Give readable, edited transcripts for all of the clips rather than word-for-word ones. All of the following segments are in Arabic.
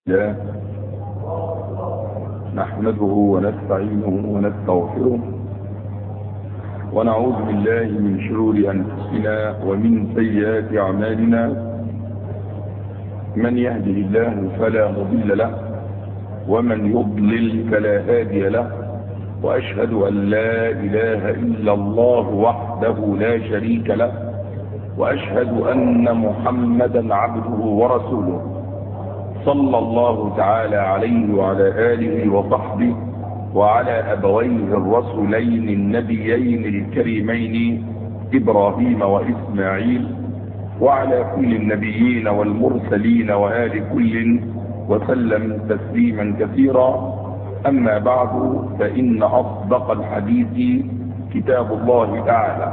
الله نحمده ونستعينه ونستغفره ونعوذ بالله من شرور أنفسنا ومن سيئات أعمالنا. من يهده الله فلا مضل له ومن يضلل فلا هادي له، وأشهد أن لا إله إلا الله وحده لا شريك له، وأشهد أن محمدا عبده ورسوله صلى الله تعالى عليه وعلى آله وصحبه وعلى أبويه الرسولين النبيين الكريمين إبراهيم وإسماعيل، وعلى كل النبيين والمرسلين وآل كل وسلم تسليما كثيرا. أما بعد، فإن أصدق الحديث كتاب الله تعالى،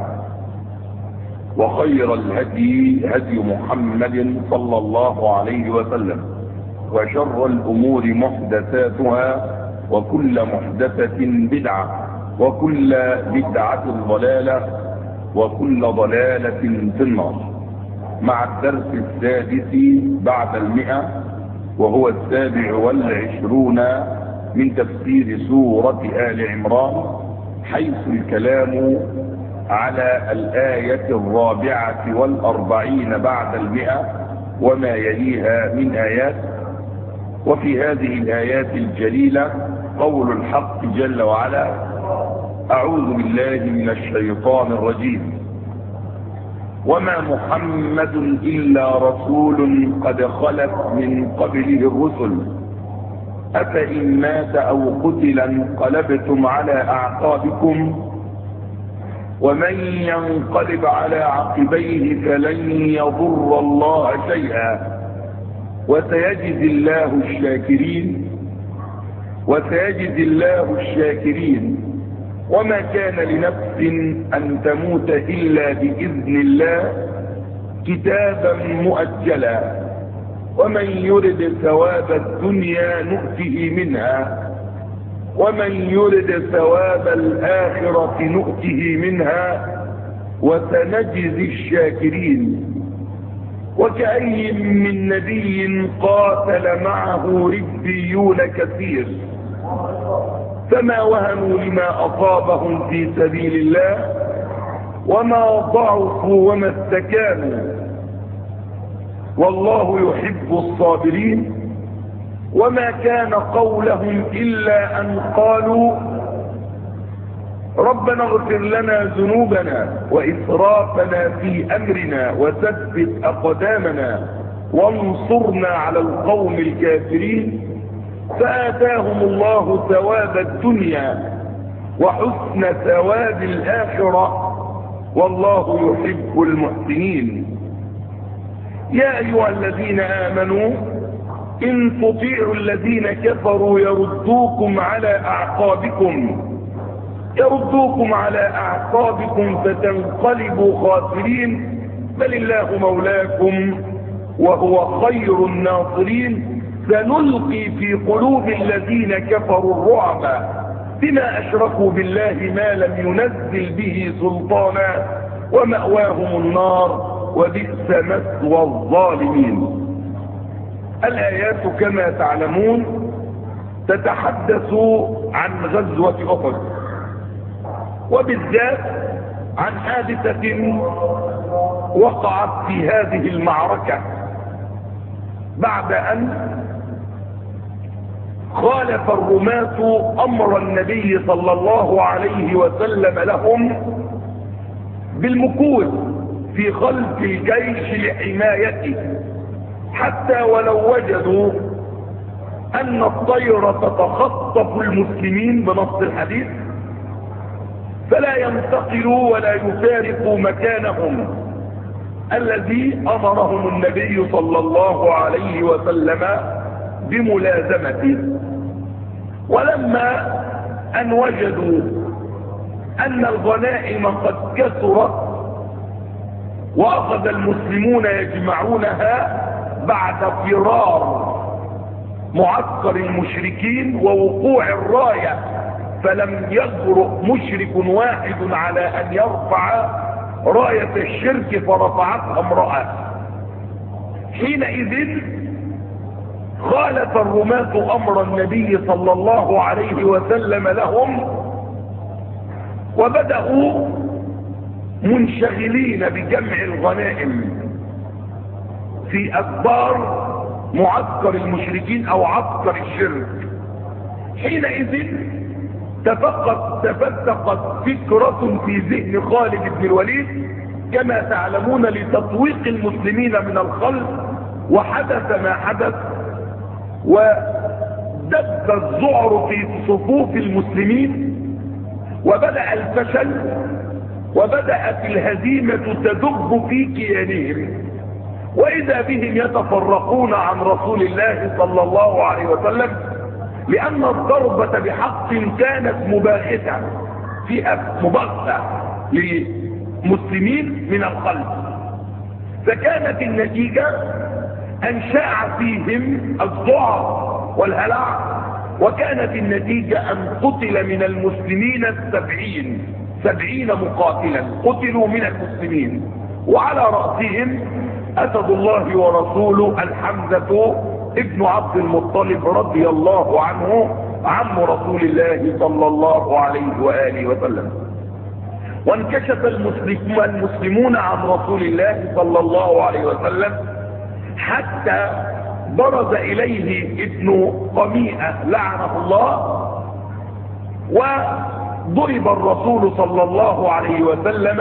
وخير الهدي هدي محمد صلى الله عليه وسلم، وشر الأمور محدثاتها، وكل محدثة بدعة، وكل بدعة ضلالة، وكل ضلالة في النار. مع الدرس السادس بعد 100، وهو 27 من تفسير سورة آل عمران، حيث الكلام على الآية 44 بعد 100 وما يليها من آيات. وفي هذه الآيات الجليلة قول الحق جل وعلا: أعوذ بالله من الشيطان الرجيم، وما محمد إلا رسول قد خلت من قبله الرسل أفإن مات أو قتل انقلبتم على أعقابكم ومن ينقلب على عقبيه فلن يضر الله شيئا وسيجزي الله الشاكرين. وما كان لنفس أن تموت إلا بإذن الله كتابا مؤجلا، ومن يرد ثواب الدنيا نؤته منها ومن يرد ثواب الآخرة نؤته منها وسنجزي الشاكرين. وكأي من نبي قاتل معه ربيون كثير فما وهنوا لما أصابهم في سبيل الله وما ضعفوا وما استكانوا والله يحب الصابرين. وما كان قولهم إلا أن قالوا ربنا اغفر لنا ذنوبنا وإسرافنا في أمرنا وثبت أقدامنا وانصرنا على القوم الكافرين. فآتاهم الله ثواب الدنيا وحسن ثواب الآخرة والله يحب المحسنين. يا أيها الذين آمنوا إن تطيعوا الذين كفروا يردوكم على أعقابكم فتنقلبوا خاسرين، بل الله مولاكم وهو خير الناصرين. سنلقي في قلوب الذين كفروا الرعب بما أشركوا بالله ما لم ينزل به سلطانا ومأواهم النار وبئس مثوى الظالمين. الآيات كما تعلمون تتحدث عن غزوة أحد، وبالذات عن حادثة وقعت في هذه المعركة بعد أن خالف الرماة أمر النبي صلى الله عليه وسلم لهم بالمكوث في خلف الجيش لحمايته، حتى ولو وجدوا أن الطير تتخطف المسلمين بنص الحديث فلا ينتقلوا ولا يفارقوا مكانهم الذي أمرهم النبي صلى الله عليه وسلم بملازمته. ولما أن وجدوا أن الغنائم قد كثرت وأخذ المسلمون يجمعونها بعد فرار معسكر المشركين ووقوع الراية، فلم يجرؤ مشرك واحد على أن يرفع راية الشرك فرفعتها امرأة. حينئذ خالف الرماة أمر النبي صلى الله عليه وسلم لهم، وبدأوا منشغلين بجمع الغنائم في أكبار معسكر المشركين أو عسكر الشرك. حينئذ تفتقت فكرة في ذهن خالد بن الوليد كما تعلمون لتطويق المسلمين من الخلف، وحدث ما حدث، ودب الذعر في صفوف المسلمين، وبدأ الفشل، وبدأت الهزيمة تدب في كيانهم، وإذا بهم يتفرقون عن رسول الله صلى الله عليه وسلم، لأن الضربة بحق كانت مباغتة، فيها مباغتة لمسلمين من الخلف، فكانت النتيجة أن شاع فيهم الذعر والهلع، وكانت النتيجة أن قتل من المسلمين 70 مقاتلا قتلوا من المسلمين، وعلى رأسهم أسد الله ورسوله الحمزة ابن عبد المطلب رضي الله عنه عم رسول الله صلى الله عليه وآله وسلم. وانكشف المسلمون عن رسول الله صلى الله عليه وسلم حتى برز إليه ابن قميئة لعنه الله، وضرب الرسول صلى الله عليه وسلم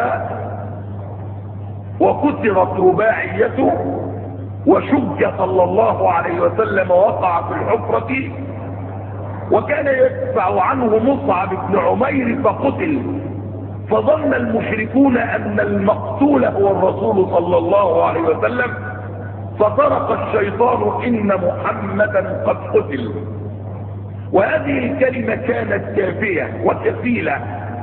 وكسرت رباعيته، وشج صلى الله عليه وسلم وقع في الحفرة، وكان يدفع عنه مصعب بن عمير فقتل، فظن المشركون أن المقتول هو الرسول صلى الله عليه وسلم، فطرق الشيطان إن محمدا قد قتل. وهذه الكلمة كانت كافية وكفيلة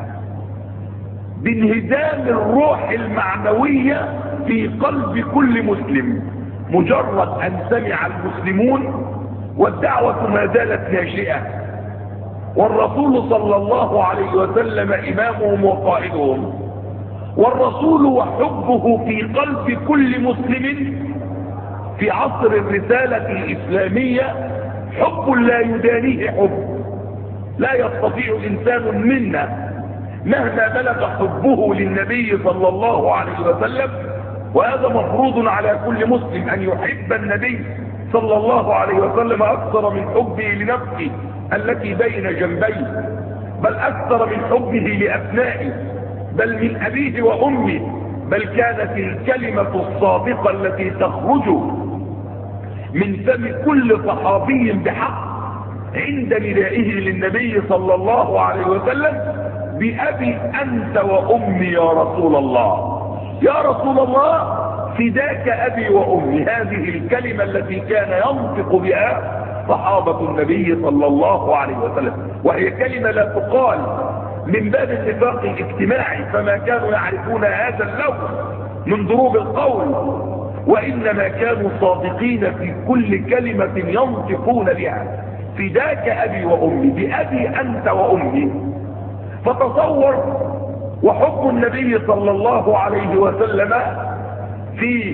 بانهدام الروح المعنوية في قلب كل مسلم، مجرد أن سمع المسلمون والدعوة ما زالت ناشئة، والرسول صلى الله عليه وسلم إمامهم وقائدهم، والرسول وحبه في قلب كل مسلم في عصر الرسالة الإسلامية حب لا يدانيه حب، لا يستطيع إنسان منا مهما بلغ حبه للنبي صلى الله عليه وسلم، وهذا مفروض على كل مسلم أن يحب النبي صلى الله عليه وسلم أكثر من حبه لنفسه التي بين جنبيه، بل أكثر من حبه لأبنائه، بل من أبيه وأمه، بل كانت الكلمة الصادقة التي تخرج من فم كل صحابي بحق عند ندائه للنبي صلى الله عليه وسلم: بأبي أنت وأمي يا رسول الله، يا رسول الله فداك أبي وأمي. هذه الكلمة التي كان ينطق بها صحابة النبي صلى الله عليه وسلم، وهي كلمة لا تقال من باب النفاق الاجتماعي، فما كانوا يعرفون هذا اللون من ضروب القول، وإنما كانوا صادقين في كل كلمة ينطقون بها: فداك أبي وأمي، بأبي أنت وأمي. فتصور وحب النبي صلى الله عليه وسلم في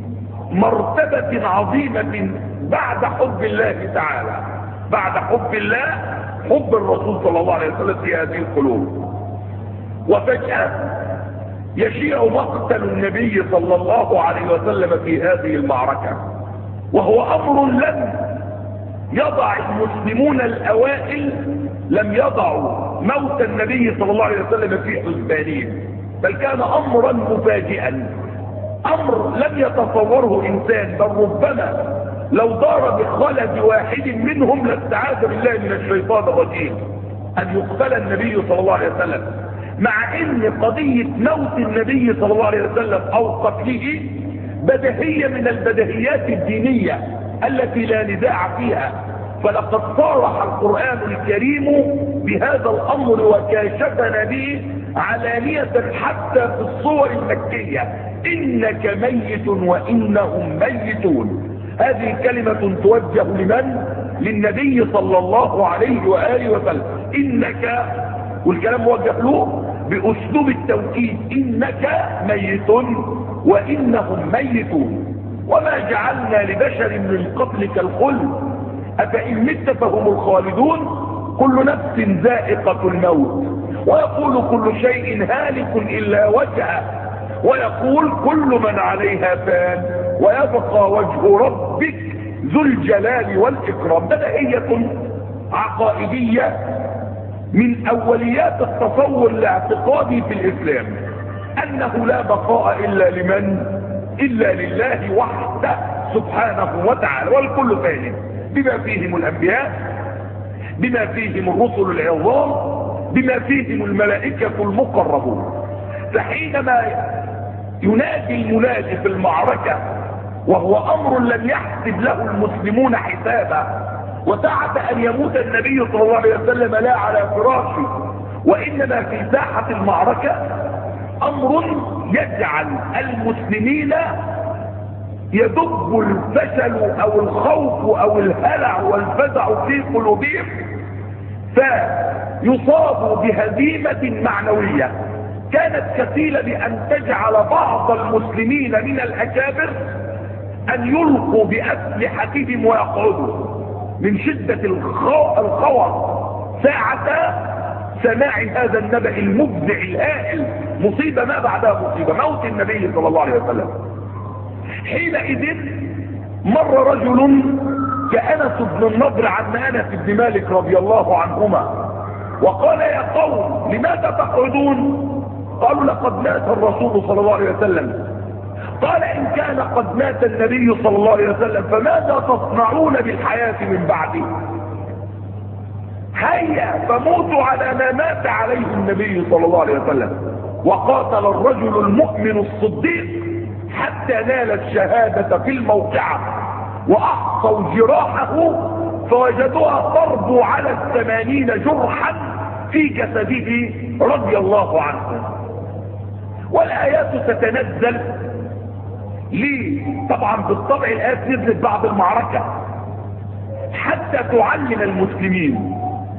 مرتبة عظيمة بعد حب الله تعالى، بعد حب الله حب الرسول صلى الله عليه وسلم في هذه القلوب. وفجأة يشيع مقتل النبي صلى الله عليه وسلم في هذه المعركة، وهو أمر لم يضع المسلمون الأوائل، لم يضعوا موت النبي صلى الله عليه وسلم في حسبانهم، بل كان أمرا مفاجئا، أمر لم يتصوره إنسان، بل ربما لو دار بخلد واحد منهم لاستعاذ بالله من الشيطان الرجيم أن يقتل النبي صلى الله عليه وسلم، مع ان قضية موت النبي صلى الله عليه وسلم او قتله بديهية من البديهيات الدينية التي لا نزاع فيها، فلقد صارح القرآن الكريم بهذا الامر وكاشفنا به علانية حتى في الصور المكية: انك ميت وانهم ميتون. هذه كلمة توجه لمن؟ للنبي صلى الله عليه وآله وسلم. انك، والكلام موجه له بأسلوب التوكيد: إنك ميت وإنهم ميتون، وما جعلنا لبشر من قبلك الخلد أفإن مت فهم الخالدون كل نفس ذائقة الموت ويقول كل شيء هالك إلا وجهه ويقول كل من عليها فان ويبقى وجه ربك ذو الجلال والإكرام. بدهية عقائدية من أوليات التصور الاعتقادي في الإسلام أنه لا بقاء إلا لمن؟ إلا لله وحده سبحانه وتعالى، والكل فان بما فيهم الأنبياء، بما فيهم الرسل العظام، بما فيهم الملائكة المقربون. فحينما ينادي المنادي في المعركة وهو أمر لم يحسب له المسلمون حسابا، وساعة أن يموت النبي صلى الله عليه وسلم لا على فراشه وإنما في ساحة المعركة، أمر يجعل المسلمين يدب الفشل أو الخوف أو الهلع والفزع في قلوبهم، فيصابوا بهزيمة معنوية كانت كفيلة بأن تجعل بعض المسلمين من الأكابر أن يلقوا بأسلحتهم ويقعدوا من شدة الخوف ساعة سماع هذا النبأ المفزع الهائل، مصيبة ما بعدها مصيبة، موت النبي صلى الله عليه وسلم. حينئذ مر رجل كأنس بن النضر عن أنس بن مالك رضي الله عنهما وقال يا قوم لماذا تقعدون؟ قالوا لقد مات الرسول صلى الله عليه وسلم. قال إن كان قد مات النبي صلى الله عليه وسلم فماذا تصنعون بالحياة من بعده؟ هيا فموتوا على ما مات عليه النبي صلى الله عليه وسلم. وقاتل الرجل المؤمن الصديق حتى نال الشهادة في الموقعة، وأحصوا جراحه فوجدوها تربو على 80 جرحا في جسده رضي الله عنه. والآيات ستنزل ليه؟ طبعا بالطبع الآيات نزلت بعد المعركة حتى تعلم المسلمين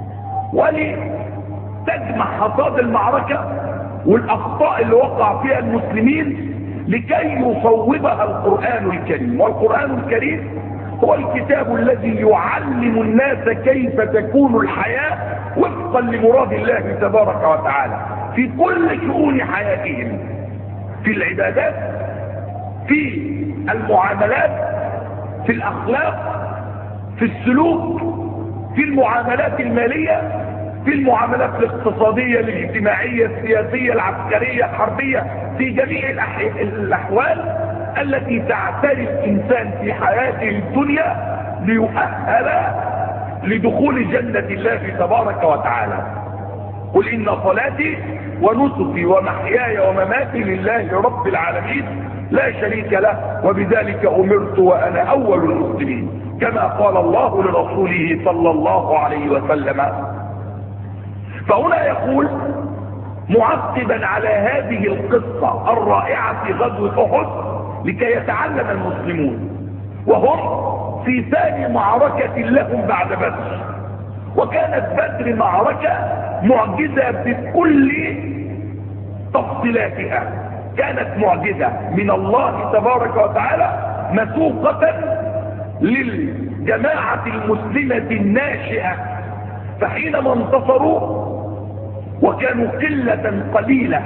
ولتجمع حصاد المعركة والأخطاء اللي وقع فيها المسلمين لكي يصوبها القرآن الكريم. والقرآن الكريم هو الكتاب الذي يعلم الناس كيف تكون الحياة وفقا لمراد الله تبارك وتعالى في كل شؤون حياتهم، في العبادات، في المعاملات، في الأخلاق، في السلوك، في المعاملات المالية، في المعاملات الاقتصادية الاجتماعية السياسية العسكرية الحربية، في جميع الأحوال التي تعتري الإنسان في حياته الدنيا ليؤهل لدخول جنة الله تبارك وتعالى. قل إن صلاتي ونسكي ومحياي ومماتي لله رب العالمين لا شريك له وبذلك أمرت وأنا أول المسلمين، كما قال الله لرسوله صلى الله عليه وسلم. فهنا يقول معقبا على هذه القصة الرائعة في غزوة أحد لكي يتعلم المسلمون، وهم في ثاني معركة لهم بعد بدر، وكانت بدر معركة معجزة بكل تفصيلاتها، كانت معجزة من الله تبارك وتعالى مسوقة للجماعة المسلمة الناشئة. فحينما انتصروا وكانوا قلة قليلة،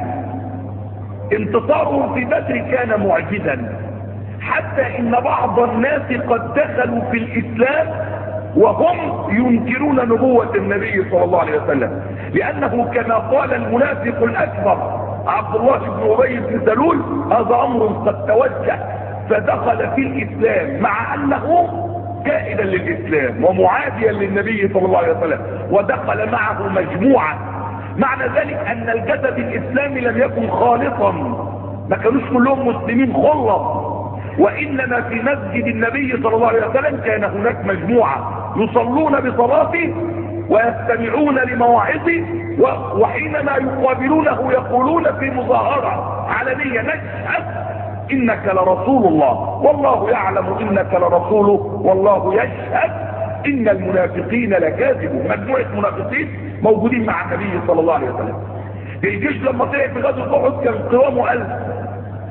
انتصارهم في بدر كان معجزا، حتى ان بعض الناس قد دخلوا في الاسلام وهم ينكرون نبوة النبي صلى الله عليه وسلم، لانه كما قال المنافق الاكبر عبد الله بن ابي بن سلول هذا امر قد توجه فدخل في الاسلام مع انه كائدا للاسلام ومعاديا للنبي صلى الله عليه وسلم، ودخل معه مجموعة. معنى ذلك ان الجسد الاسلامي لم يكن خالصا، ما كانوش كلهم مسلمين خلص، وانما في مسجد النبي صلى الله عليه وسلم كان هناك مجموعة يصلون بصلاته ويستمعون لمواعظه، وحينما يقابلونه يقولون في مظاهرة علنية نشهد انك لرسول الله والله يعلم انك لرسوله والله يشهد ان المنافقين لكاذبون. مجموعة منافقين موجودين مع النبي صلى الله عليه وسلم. الجيش لما طلع في غزوة أحد كان قوامه 1000،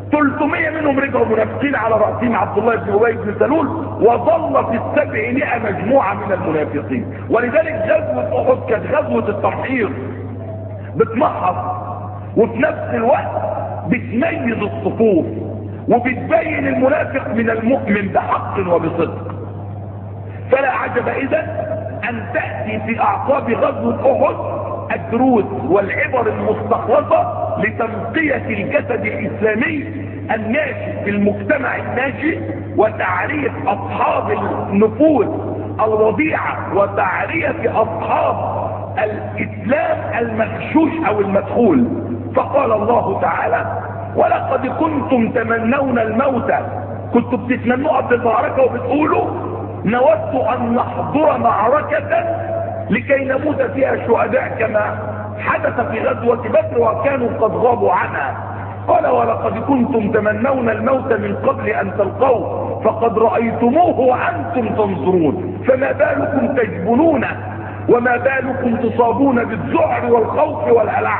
300 منهم رجعوا منافقين على رأسهم عبد الله بن أبي بن سلول، وظل في 700 مجموعة من المنافقين. ولذلك غزوة أحد كانت غزوة التمحيص، بتمحص وفي نفس الوقت بتميز الصفوف وبتبين المنافق من المؤمن بحق وبصدق. فلا عجب إذا أن تأتي في أعقاب غزوة أحد الدروس والعبر المستخلصة لتنقية الجسد الإسلامي الناشئ في المجتمع الناشئ، وتعريف أصحاب النفوذ الوضيعة، وتعريف أصحاب الإسلام المغشوش أو المدخول. فقال الله تعالى: ولقد كنتم تمنون الموت، كنتوا بتتمنوا قبل المعركة وبتقولوا نود أن نحضر معركة لكي نموت فيها شهداء كما حدث في غزوة بدر وكانوا قد غابوا عنها. قال: ولقد كنتم تمنون الموت من قبل أن تلقوه فقد رأيتموه وأنتم تنظرون، فما بالكم تجبنون وما بالكم تصابون بالذعر والخوف والهلع.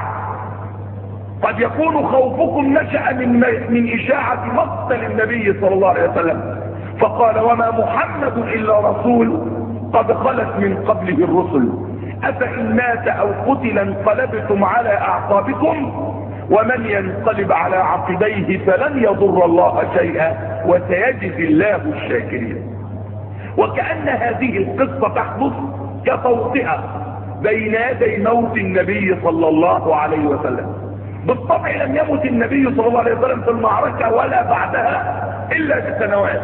قد يكون خوفكم نشأ من إشاعة مقتل النبي صلى الله عليه وسلم. فقال: وما محمد إلا رسول قد خلت من قبله الرسل أفإن مات أو قتل انقلبتم على أعقابكم ومن ينقلب على عقبيه فلن يضر الله شيئا وسيجزي الله الشاكرين. وكأن هذه القصة تحدث كتوطئة بين يدي موت النبي صلى الله عليه وسلم. بالطبع لم يمت النبي صلى الله عليه وسلم في المعركة ولا بعدها إلا بسنوات،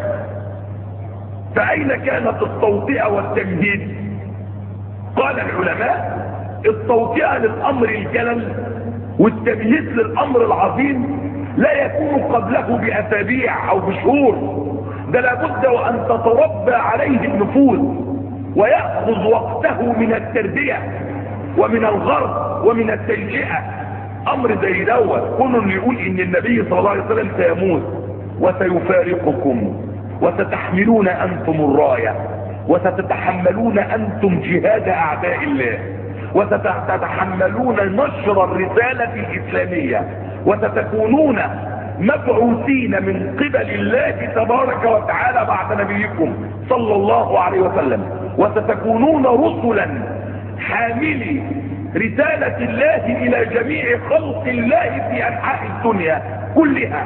فأين كانت التوطئة والتمهيد؟ قال العلماء: التوطئة للأمر الجلل والتمهيد للأمر العظيم لا يكون قبله بأسابيع أو بشهور، ده لابد وأن تتربى عليه النفوذ ويأخذ وقته من التربية ومن الغرب ومن التنشئة. أمر زي دوت كل يقول إن النبي صلى الله عليه وسلم سيموت وسيفارقكم وستحملون أنتم الراية وستتحملون أنتم جهاد أعداء الله وستتحملون نشر الرسالة الإسلامية وستكونون مبعوثين من قبل الله تبارك وتعالى بعد نبيكم صلى الله عليه وسلم، وستكونون رسلا حاملي رسالة الله إلى جميع خلق الله في أنحاء الدنيا كلها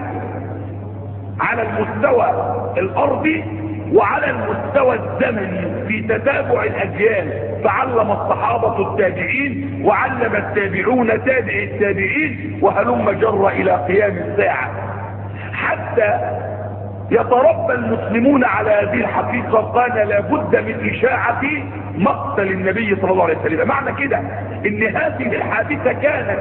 على المستوى الأرضي وعلى المستوى الزمني في تتابع الأجيال. فعلم الصحابة التابعين وعلم التابعون تابع التابعين وهلم جر إلى قيام الساعة حتى يتربى المسلمون على هذه الحقيقة. قال: لابد من إشاعة مقتل النبي صلى الله عليه وسلم. معنى كده ان هذه الحادثة كانت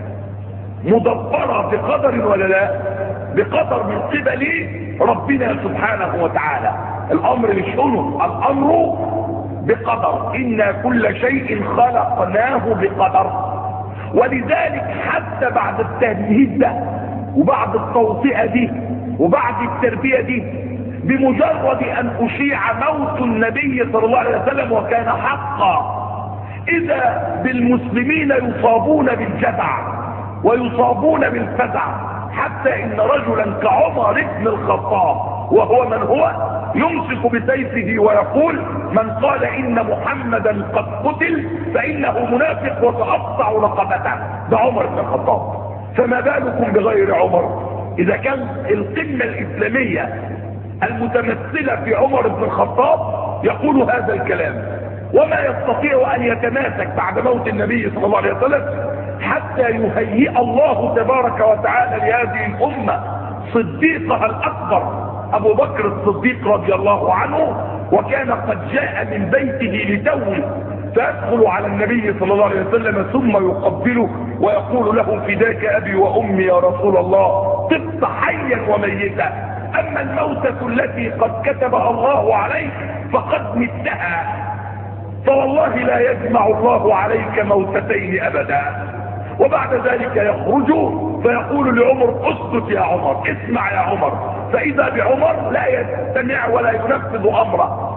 مدبرة بقدر ولا لا؟ بقدر من قبل ربنا سبحانه وتعالى. الامر مش قلنا، الامر بقدر. إنا كل شيء خلقناه بقدر. ولذلك حتى بعد التمهيد ده وبعد التوطئة دي وبعد التربية دي، بمجرد أن أشيع موت النبي صلى الله عليه وسلم وكان حقا، إذا بالمسلمين يصابون بالجزع ويصابون بالفزع، حتى إن رجلا كعمر بن الخطاب وهو من هو يمسك بسيفه ويقول: من قال إن محمدا قد قتل فإنه منافق وسأقطع رقبته. ده عمر بن الخطاب. فما بالكم بغير عمر؟ إذا كان القمة الإسلامية المتمثلة في عمر بن الخطاب يقول هذا الكلام، وما يستطيع أن يتماسك بعد موت النبي صلى الله عليه وسلم حتى يهيئ الله تبارك وتعالى لهذه الأمة صديقها الأكبر أبو بكر الصديق رضي الله عنه، وكان قد جاء من بيته لتوه فيدخل على النبي صلى الله عليه وسلم ثم يقبله ويقول له: فداك أبي وأمي يا رسول الله، طبت حيا وميتا، أما الموتة التي قد كتبها الله عليك فقد متها، فوالله لا يجمع الله عليك موتتين أبدا. وبعد ذلك يخرج فيقول لعمر: اسكت يا عمر، اسمع يا عمر. فإذا بعمر لا يستمع ولا ينفذ أمره،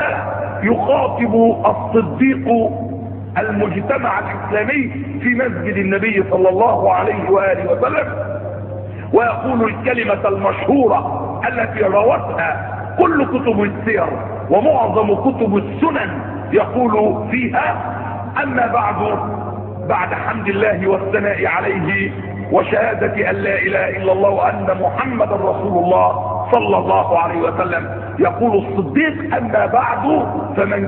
فيخاطب الصديق المجتمع الإسلامي في مسجد النبي صلى الله عليه وآله وسلم ويقول الكلمة المشهورة التي روتها كل كتب السير ومعظم كتب السنن، يقول فيها: أما بعد حمد الله والثناء عليه وشهادة أن لا إله إلا الله وأن محمد رسول الله صلى الله عليه وسلم، يقول الصديق: أما بعد فمن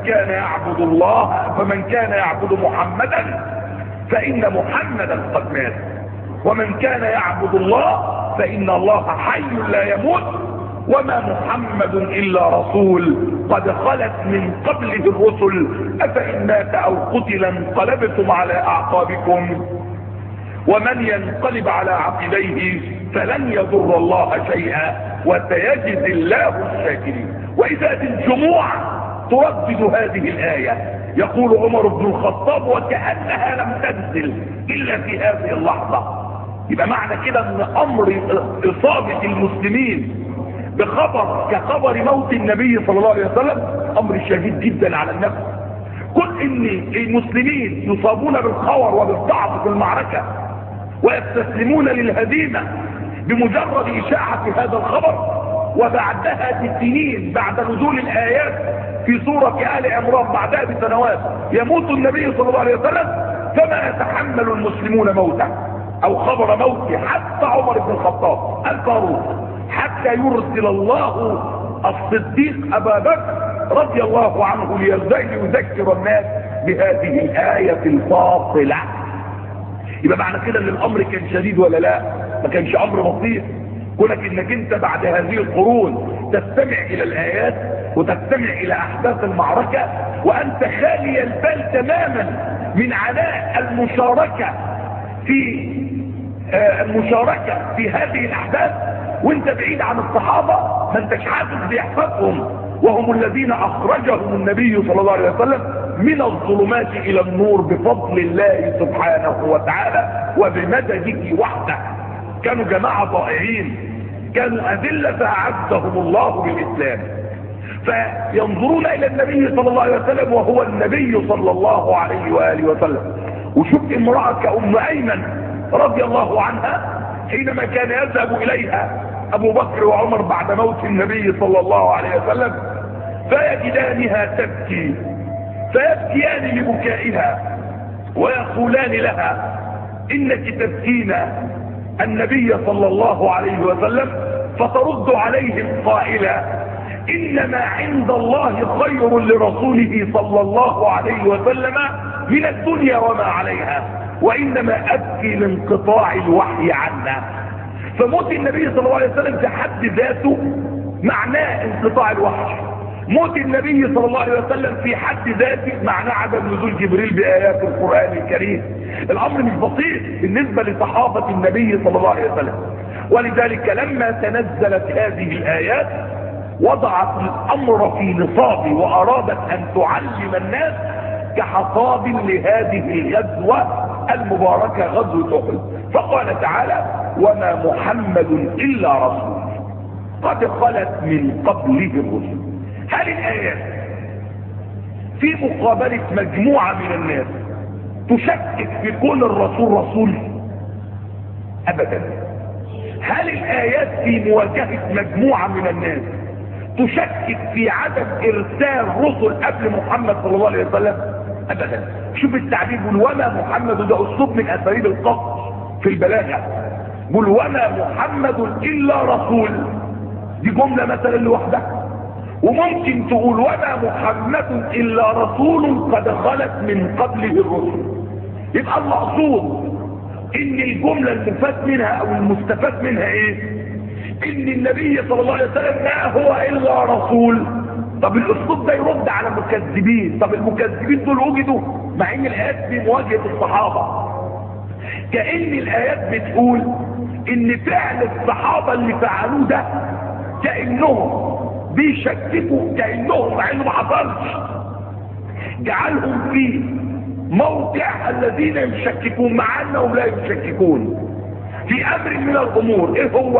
كان يعبد محمدا فإن محمدا قد مات، ومن كان يعبد الله فإن الله حي لا يموت، وما محمد إلا رسول قد خلت من قبله الرسل، أفإن مات أو قتل انقلبتم على أعقابكم، ومن ينقلب على عقبيه فلن يضر الله شيئا وسيجزي الله الشاكرين. وإذا الجموع تردد هذه الآية، يقول عمر بن الخطاب: وكأنها لم تنزل إلا في هذه اللحظة. يبقى معنى كده ان امر اصابة المسلمين بخبر كخبر موت النبي صلى الله عليه وسلم امر شديد جدا على النفس. كل ان المسلمين يصابون بالخور وبالضعف في المعركة ويستسلمون للهزيمة بمجرد اشاعة هذا الخبر، وبعدها بسنين بعد نزول الايات في سورة آل عمران بعدها بسنوات يموت النبي صلى الله عليه وسلم، فما يتحمل المسلمون موته او خبر موته حتى عمر بن الخطاب الفاروق، حتى يرسل الله الصديق ابا بكر رضي الله عنه ليذكر الناس بهذه الآية الفاصلة. يبقى معنى كده ان الامر كان شديد ولا لا؟ ما كانش امر بسيط. كونك انك انت بعد هذه القرون تستمع الى الايات وتستمع الى احداث المعركة وانت خالي البال تماما من عناء المشاركة في هذه الاحداث، وانت بعيد عن الصحابة ما انتش حاسس باحساسهم، وهم الذين اخرجهم النبي صلى الله عليه وسلم من الظلمات الى النور بفضل الله سبحانه وتعالى وبمدده وحده. كانوا جماعة ضائعين، كانوا أذلة فأعزهم الله بالإسلام، فينظرون إلى النبي صلى الله عليه وسلم وهو النبي صلى الله عليه وآله وسلم. وشوف امرأة كأم أيمن رضي الله عنها حينما كان يذهب إليها أبو بكر وعمر بعد موت النبي صلى الله عليه وسلم فيجدانها تبكي، فيبكيان لبكائها ويقولان لها: إنك تبكين النبي صلى الله عليه وسلم، فترد عليهم قائلا: إنما عند الله خير لرسوله صلى الله عليه وسلم من الدنيا وما عليها، وإنما أبكي لانقطاع الوحي عنا. فموت النبي صلى الله عليه وسلم في حد ذاته معناه انقطاع الوحي، موت النبي صلى الله عليه وسلم في حد ذاته معناه عدم نزول جبريل بآيات القرآن الكريم. الأمر مش بسيط بالنسبة لصحابة النبي صلى الله عليه وسلم. ولذلك لما تنزلت هذه الآيات وضعت الأمر في نصابه وأرادت أن تعلم الناس كحصاد لهذه الغزوة المباركة غزوة أحد. فقال تعالى: وما محمد إلا رسول قد خلت من قبله الرسل. هل الآيات في مقابلة مجموعة من الناس تشكك في كون الرسول رسول؟ أبدا. هل الآيات في مواجهة مجموعة من الناس تشكك في عدم إرسال رسل قبل محمد صلى الله عليه وسلم؟ أبدا. شوف التعبير: قل وما محمد، ده أسلوب من أساليب القصر في البلاغة. قل وما محمد إلا رسول، دي جملة مثلا لوحدها. وممكن تقول وما محمد إلا رسول قد خلت من قبله الرسل. يبقى المقصود ان الجملة المفاد منها او المستفاد منها ايه؟ ان النبي صلى الله عليه وسلم ما هو الا رسول. طب الاسلوب ده يرد على المكذبين. طب المكذبين دول وجدوا مع ان الايات في مواجهة الصحابة، كأن الايات بتقول ان فعل الصحابة اللي فعلوه ده كأنهم بيشككوا، كأنهم مع انه ما حصلش، جعلهم في موقع الذين يشككون مع انهم لا يشككون في امر من الامور. ايه هو؟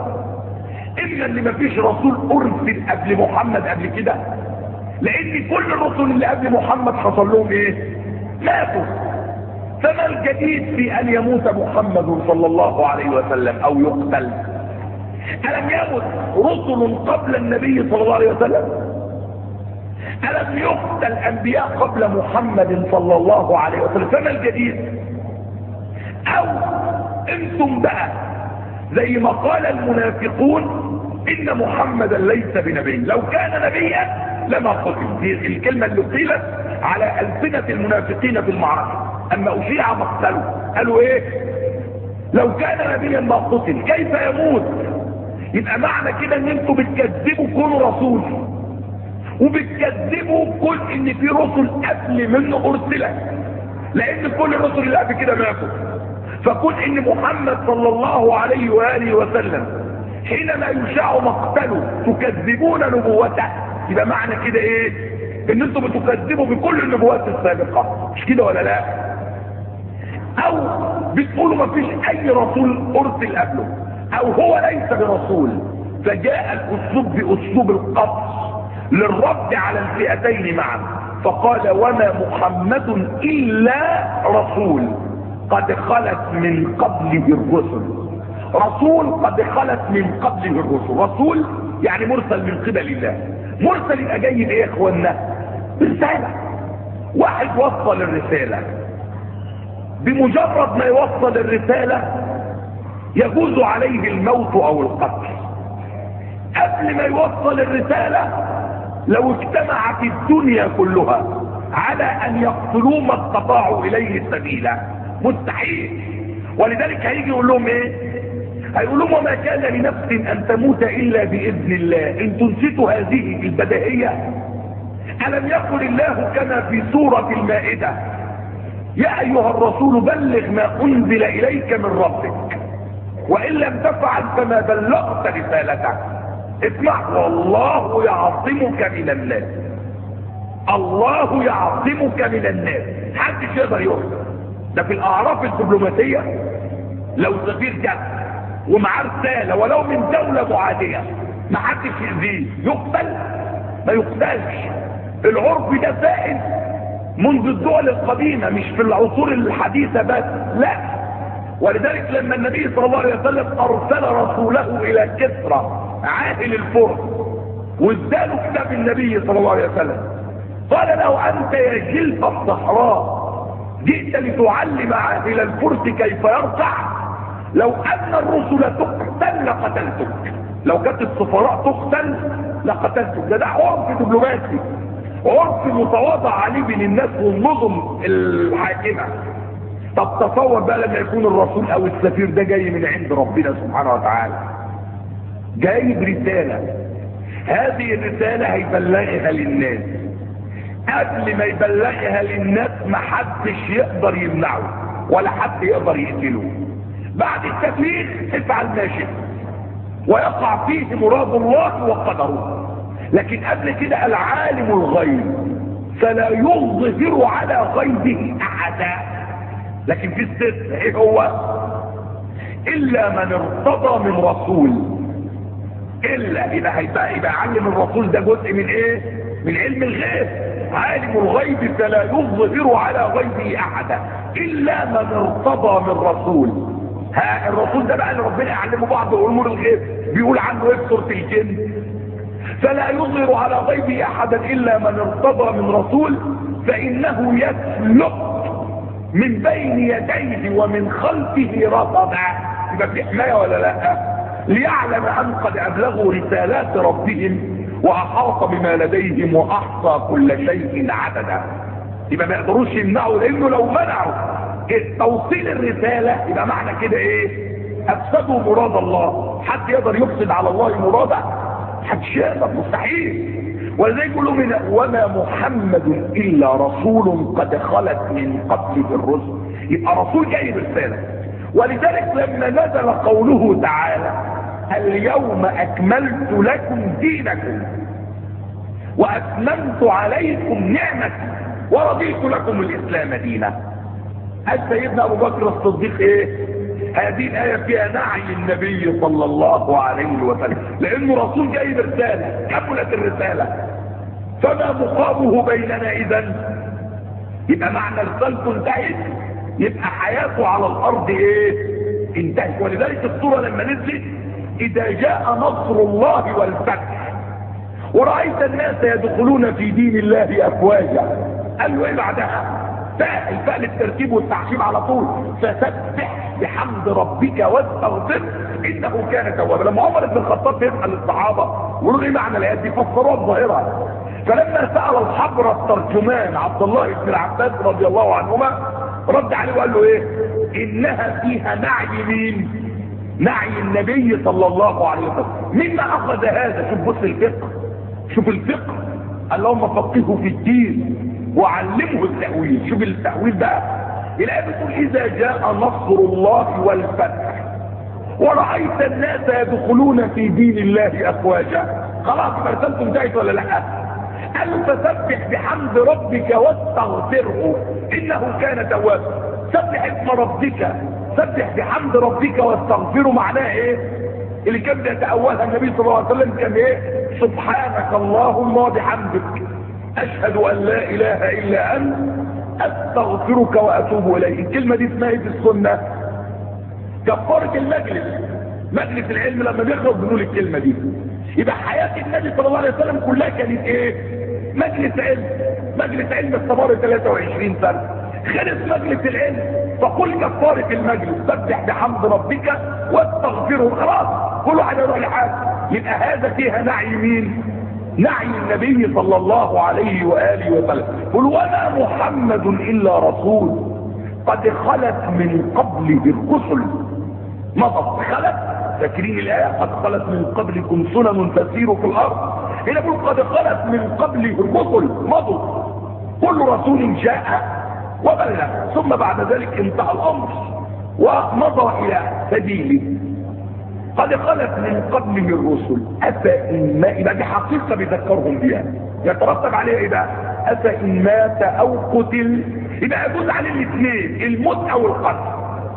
اما اللي ما فيش رسول ارسل قبل محمد قبل كده، لان كل الرسل اللي قبل محمد حصل لهم ايه؟ ماتوا. فما الجديد في ان يموت محمد صلى الله عليه وسلم او يقتل؟ الم يمت رسل قبل النبي صلى الله عليه وسلم؟ الم يقتل انبياء قبل محمد صلى الله عليه وسلم؟ فما الجديد؟ او انتم بقى زي ما قال المنافقون ان محمدا ليس بنبي، لو كان نبيا لما قتل. دي الكلمة اللي قيلت على ألسنة المنافقين في المعركة اما اشيع مقتله، قالوا ايه؟ لو كان نبيا ما قتل، كيف يموت؟ يبقى معنى كده ان انتوا بتكذبوا كل رسول، وبتكذبوا كل ان في رسل قبل منه ارسلت، لان كل الرسل اللي قبل كده ماتوا. فكون ان محمد صلى الله عليه وآله وسلم حينما يشاع مقتله تكذبون نبوته، يبقى معنى كده ايه؟ ان انتم بتكذبوا بكل النبوات السابقة، مش كده ولا لا؟ او بتقولوا ما فيش اي رسول ارسل قبله، او هو ليس برسول، فجاء الاسلوب باسلوب القص للرد على الفئتين معا، فقال وما محمد الا رسول قد خلت من قبله الرسل. رسول قد خلت من قبله الرسل، رسول يعني مرسل من قبل الله. مرسل يبقى جاي بايه يا اخوانا؟ رسالة. واحد وصل الرسالة، بمجرد ما يوصل الرسالة يجوز عليه الموت او القتل. قبل ما يوصل الرسالة لو اجتمعت الدنيا كلها على ان يقتلوا ما استطاعوا اليه سبيلا مستحيل. ولذلك هيجي يقول لهم ايه؟ هيقول لهم وما كان لنفس ان تموت الا باذن الله. ان تنسيتوا هذه البديهية، الم يقل الله كما في سورة المائدة يا ايها الرسول بلغ ما انزل اليك من ربك وان لم تفعل فما بلغت رسالته. اسمع، والله يعصمك من الناس. الله يعصمك من الناس، محدش يقدر يقف. ده في الاعراف الدبلوماسية لو سفير جه ومعاه رسالة ولو من دولة معادية محدش يأذيه، يقتل؟ ما يقتلش. العرف ده سائد منذ الدول القديمة، مش في العصور الحديثة بس، لا. ولذلك لما النبي صلى الله عليه وسلم ارسل رسوله الى كسرى عاهل الفرس واداله كتاب النبي صلى الله عليه وسلم، قال له انت يا جلف الصحراء جئت لتعلم عاهل الفرس كيف يركع؟ لو ان الرسل تقتل لقتلتك، لو كانت السفراء تقتل لقتلتك. ده عرف دبلوماسي، عرف متواضع عليه بين الناس والنظم الحاكمة. طب تصور بقى لما يكون الرسول او السفير ده جاي من عند ربنا سبحانه وتعالى، جاي برسالة، هذه الرسالة هيبلغها للناس. قبل ما يبلغها للناس محدش يقدر يمنعه ولا حد يقدر يقتله. بعد التبليغ افعل ما شئت ويقع فيه مراد الله وقدره. لكن قبل كده العالم الغيب فلا يظهر على غيبه احدا. لكن في استثناء، ايه هو؟ الا من ارتضى من رسول. الا اذا يبقى علم الرسول ده جزء من ايه؟ من علم الغيب. عالم الغيب فلا يظهر على غيبه احدا الا من ارتضى من رسول. ها الرسول ده بقى اللي ربنا يعلمه بعض امور الغيب، بيقول عنه ايه في سوره الجن؟ فلا يظهر على غيبه احدا الا من ارتضى من رسول فانه يسلك من بين يديه ومن خلفه رصدا. يبقى في حمايه ولا لا؟ ليعلم ان قد ابلغوا رسالات ربهم واحاط بما لديهم واحصى كل شيء عددا. يبقى ما يقدروش يمنعوا، لانه لو منعوا توصيل الرساله يبقى معنى كده ايه؟ افسدوا مراد الله. حد يقدر يفسد على الله مراده؟ محدش يقدر، مستحيل. ولذلك يقولوا من وما محمد الا رسول قد خلت من قبله الرسل. يبقى رسول جاي برساله. ولذلك لما نزل قوله تعالى اليوم اكملت لكم دينكم واتممت عليكم نعمتي ورضيت لكم الاسلام دينا، قال سيدنا ابو بكر الصديق ايه؟ هذه الايه فيها نعي النبي صلى الله عليه وسلم، لانه رسول جاي برساله، كملت الرساله، فما مقامه بيننا اذا؟ يبقى معنى رسالته انتهت؟ يبقى حياته على الارض ايه؟ انتهت. ولذلك الصورة لما نزلت اذا جاء نصر الله والفتح ورأيت الناس يدخلون في دين الله افواجا، قال له ايه بعدها؟ الفاء للترتيب والتعقيب على طول، فسبح بحمد ربك واستغفر انه كان توابا. لما عمر بن الخطاب بيسأل الصحابة ويقولوا ايه معنى الايات دي، فسروها بظاهرها. فلما سأل الحبر الترجمان عبد الله بن العباس رضي الله عنهما رد عليه وقال له ايه؟ انها فيها نعي مين؟ نعي النبي صلى الله عليه وسلم. مما اخذ هذا؟ شوف بص الفقه، شوف الفقه، اللهم فقهه في الدين وعلمه التأويل. شوف التأويل بقى، الآية بتقول إذا جاء نصر الله والفتح ورأيت الناس يدخلون في دين الله أفواجا، خلاص مرسلته انتهت ولا لا؟ قال فسبح بحمد ربك واستغفره إنه كان توابا. سبح اسم ربك، سبح بحمد ربك واستغفره، معناه ايه؟ اللي كان بيتأولها النبي صلى الله عليه وسلم كان ايه؟ سبحانك اللهم وبحمدك اشهد ان لا اله الا انت استغفرك واتوب اليك. الكلمة دي اسمها ايه في السنة؟ كفارة المجلس. مجلس العلم لما بيخلص بنقول الكلمة دي. يبقى حياة النبي صلى الله عليه وسلم كلها كانت ايه؟ مجلس علم. مجلس علم استمر 23 سنة. خلص مجلس العلم فقل كفارة المجلس سبح بحمد ربك واستغفره، خلاص كل واحد يروح لحاله. يبقى هذا فيها نعي مين؟ نعي النبي صلى الله عليه وآله وسلم. قل وما محمد إلا رسول قد خلت من قبله الرسل. مضت خلت، فاكرين الآية؟ قد خلت من قبلكم سنن تسير في الأرض. هنا بقول قد خلت من قبله الرسل، مضوا. كل رسول جاء وبلغ ثم بعد ذلك انتهى الأمر ومضى إلى سبيله. قد خلت من قبله الرسل أفإن مات، يبقى دي حقيقة بيذكرهم بها، يترتب عليها ايه بقى؟ أفإن مات أو قتل، يبقى يجوز عليه الاثنين، الموت أو القتل.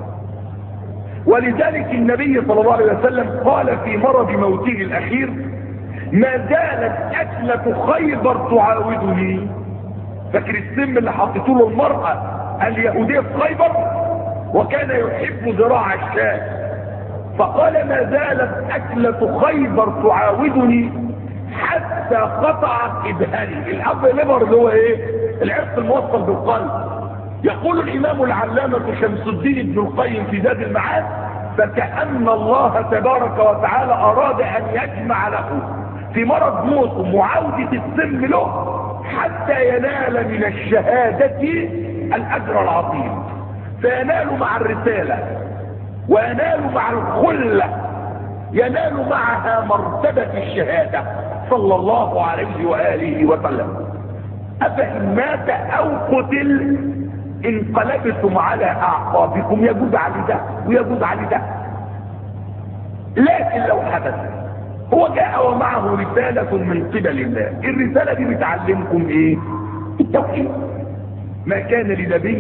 ولذلك النبي صلى الله عليه وسلم قال في مرض موته الأخير ما زالت أكلة خيبر تعاودني. فاكر السم اللي حطيته له المرأة اليهودية في خيبر؟ وكان يحب ذراع الشاة، فقال ما زالت أكلة خيبر تعاودني حتى قطعت إبهاني. الأب ليبر اللي هو إيه؟ العرق الموصل بالقلب. يقول الإمام العلامة شمس الدين ابن القيم في زاد المعاد فكأن الله تبارك وتعالى أراد أن يجمع له في مرض موته معاودة السم له حتى ينال من الشهادة الأجر العظيم، فينال مع الرسالة وينال مع الخلة، ينال معها مرتبة الشهادة صلى الله عليه وآله وسلم. أفإن مات أو قتل انقلبتم على أعقابكم، يجوز على ده ويجوز على ده. لكن لو حدث هو جاء ومعه رسالة من قبل الله، الرسالة دي بتعلمكم ايه؟ التوحيد. ما كان لنبي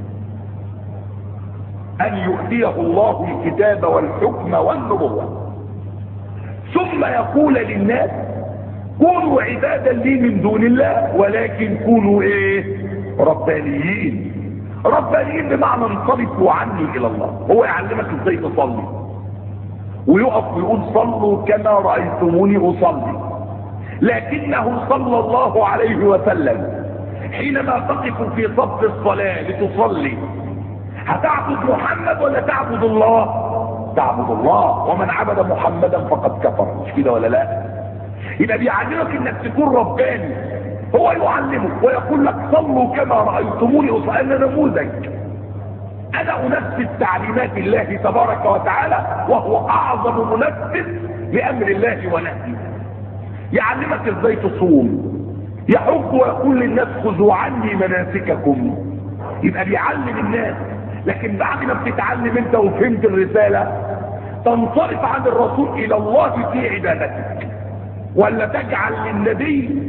ان يؤتيه الله الكتاب والحكم والنبوة ثم يقول للناس كونوا عبادا لي من دون الله ولكن كونوا ايه؟ ربانيين. ربانيين بمعنى انصرفوا عني الى الله. هو يعلمك ازاي تصلي ويقف ويقول صلوا كما رأيتموني أصلي، لكنه صلى الله عليه وسلم حينما تقف في صف الصلاة لتصلي هتعبد محمد ولا تعبد الله؟ تعبد الله. ومن عبد محمدا فقد كفر، مش كده ولا لا؟ يبقى بيعلمك انك تكون رباني. هو يعلمك ويقول لك صلوا كما رأيتموني أصلي. أنا نموذج، أنا أنفذ تعليمات الله تبارك وتعالى وهو أعظم منفذ لأمر الله ونهيه. يعلمك ازاي تصوم، يحب ويقول للناس خذوا عني مناسككم. يبقى بيعلم الناس. لكن بعد ما بتتعلم انت وفهمت الرسالة تنصرف عن الرسول إلى الله في عبادتك، ولا تجعل للنبي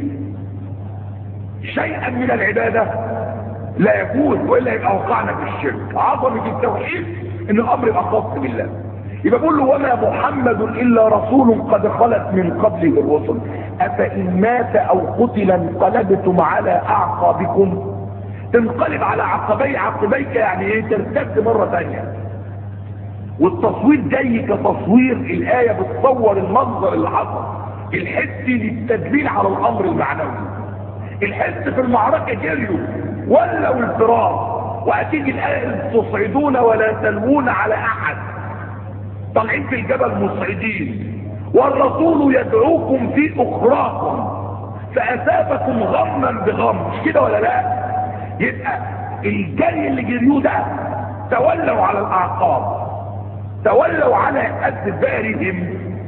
شيئا من العبادة؟ لا يجوز، وإلا يبقى وقعنا في الشرك. عظمة التوحيد ان الامر يبقى خاص بالله. يبقى بقول له وما محمد الا رسول قد خلت من قبله الرسل افإن مات او قتل انقلبتم على اعقابكم. تنقلب على عقبيك يعني ايه؟ ترتد مرة ثانية. والتصوير جاي كتصوير، الآية بتصور المنظر اللي حصل الحسي للتدليل على الأمر المعنوي. الحس في المعركة جريوا ولوا الفرار، وهتيجي الآية تصعدون ولا تلوون على أحد، طالعين في الجبل مصعدين، والرسول يدعوكم في أخراكم فأثابكم غما بغم، مش كده ولا لا؟ يبقى الجري اللي جريوه ده تولوا على الأعقاب، تولوا على أدبارهم،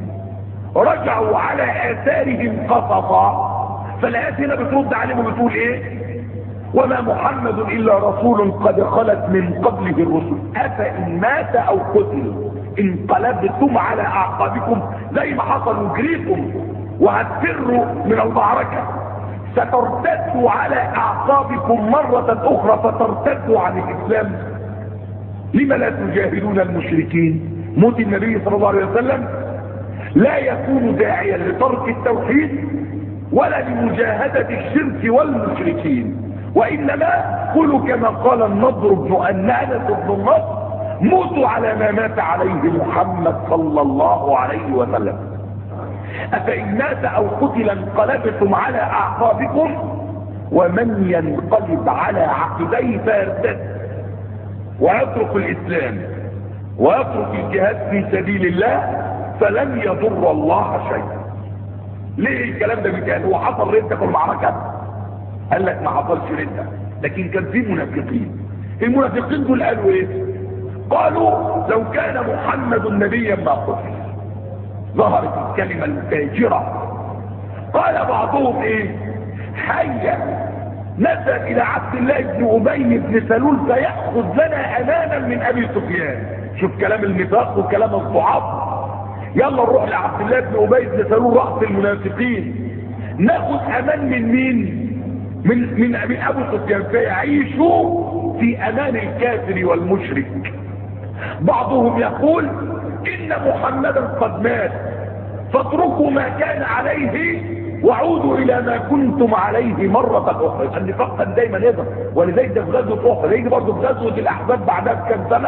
رجعوا على آثارهم قصصا. فالآيات هنا بترد عليهم وبتقول ايه؟ وما محمد إلا رسول قد خلت من قبله الرسل أفإن مات أو قتل انقلبتم على أعقابكم، زي ما حصل وجريكم وهتفروا من المعركة سترتدوا على أعقابكم مرة أخرى فترتدوا عن الإسلام. لما لا تجاهدون المشركين؟ موت النبي صلى الله عليه وسلم لا يكون داعيا لترك التوحيد ولا لمجاهدة الشرك والمشركين، وإنما قولوا كما قال النضر بن أنانة بن النضر: موتوا على ما مات عليه محمد صلى الله عليه وسلم. أفإن مات أو قتل انقلبتم على أعقابكم ومن ينقلب على عقبيه فيرتد ويترك الإسلام ويترك الجهاد في سبيل الله فلن يضر الله شيئا. ليه الكلام ده بيتقال؟ هو حصل ردة في المعركة؟ قال لك ما حصلش ردة، لكن كان في منافقين. المنافقين دول قالوا ايه؟ قالوا لو كان محمد نبيا ما قتل. ظهرت الكلمة الفاجرة. قال بعضهم ايه؟ هيا نذهب الى عبد الله بن ابي بن سلول فيأخذ لنا امانا من ابي سفيان. شوف كلام النفاق وكلام الضعاف. يلا نروح لعبد الله بن ابي بن سلول رأس المنافقين، ناخد امان من مين؟ من ابو سفيان، فيعيشوا في امان الكافر والمشرك. بعضهم يقول ان محمدا قد مات فاتركوا ما كان عليه وعودوا الى ما كنتم عليه مرة اخرى. النفاق كان دايما يظهر، ولذلك ده في غزوة اخرى، يجي برضه في غزوة الاحزاب بعدها بكام سنة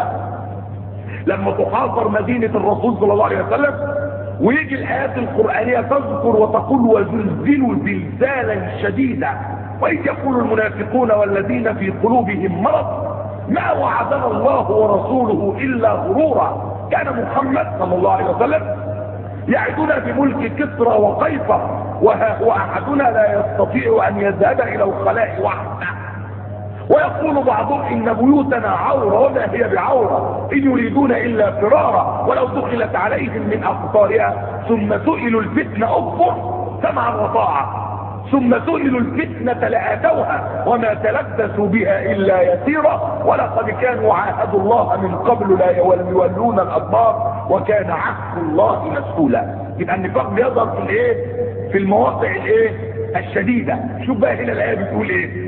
لما تحاصر مدينة الرسول صلى الله عليه وسلم، ويجي الآيات القرآنية تذكر وتقول وزلزلوا زلزالا شديدا وإذ يقول المنافقون والذين في قلوبهم مرض ما وعدنا الله ورسوله إلا غرورا. كان محمد صلى الله عليه وسلم يعدنا بملك كسرى وقيصر، وها هو أحدنا لا يستطيع أن يذهب إلى الخلاء وحده. ويقول بعضهم إن بيوتنا عورة وما هي بعورة إن يريدون إلا فرارا ولو دخلت عليهم من أقطارها ثم سئلوا الفتنة أكبر سمعا وطاعة ثم سئلوا الفتنة لآتوها وما تلبسوا بها إلا يسيرا ولقد كانوا عاهدوا الله من قبل لا يولون الأدبار وكان عهد الله مسؤولا. يبقى النفاق بيظهر في الايه؟ في المواقع الايه؟ الشديدة. شوف بقى هنا الآية بتقول ايه؟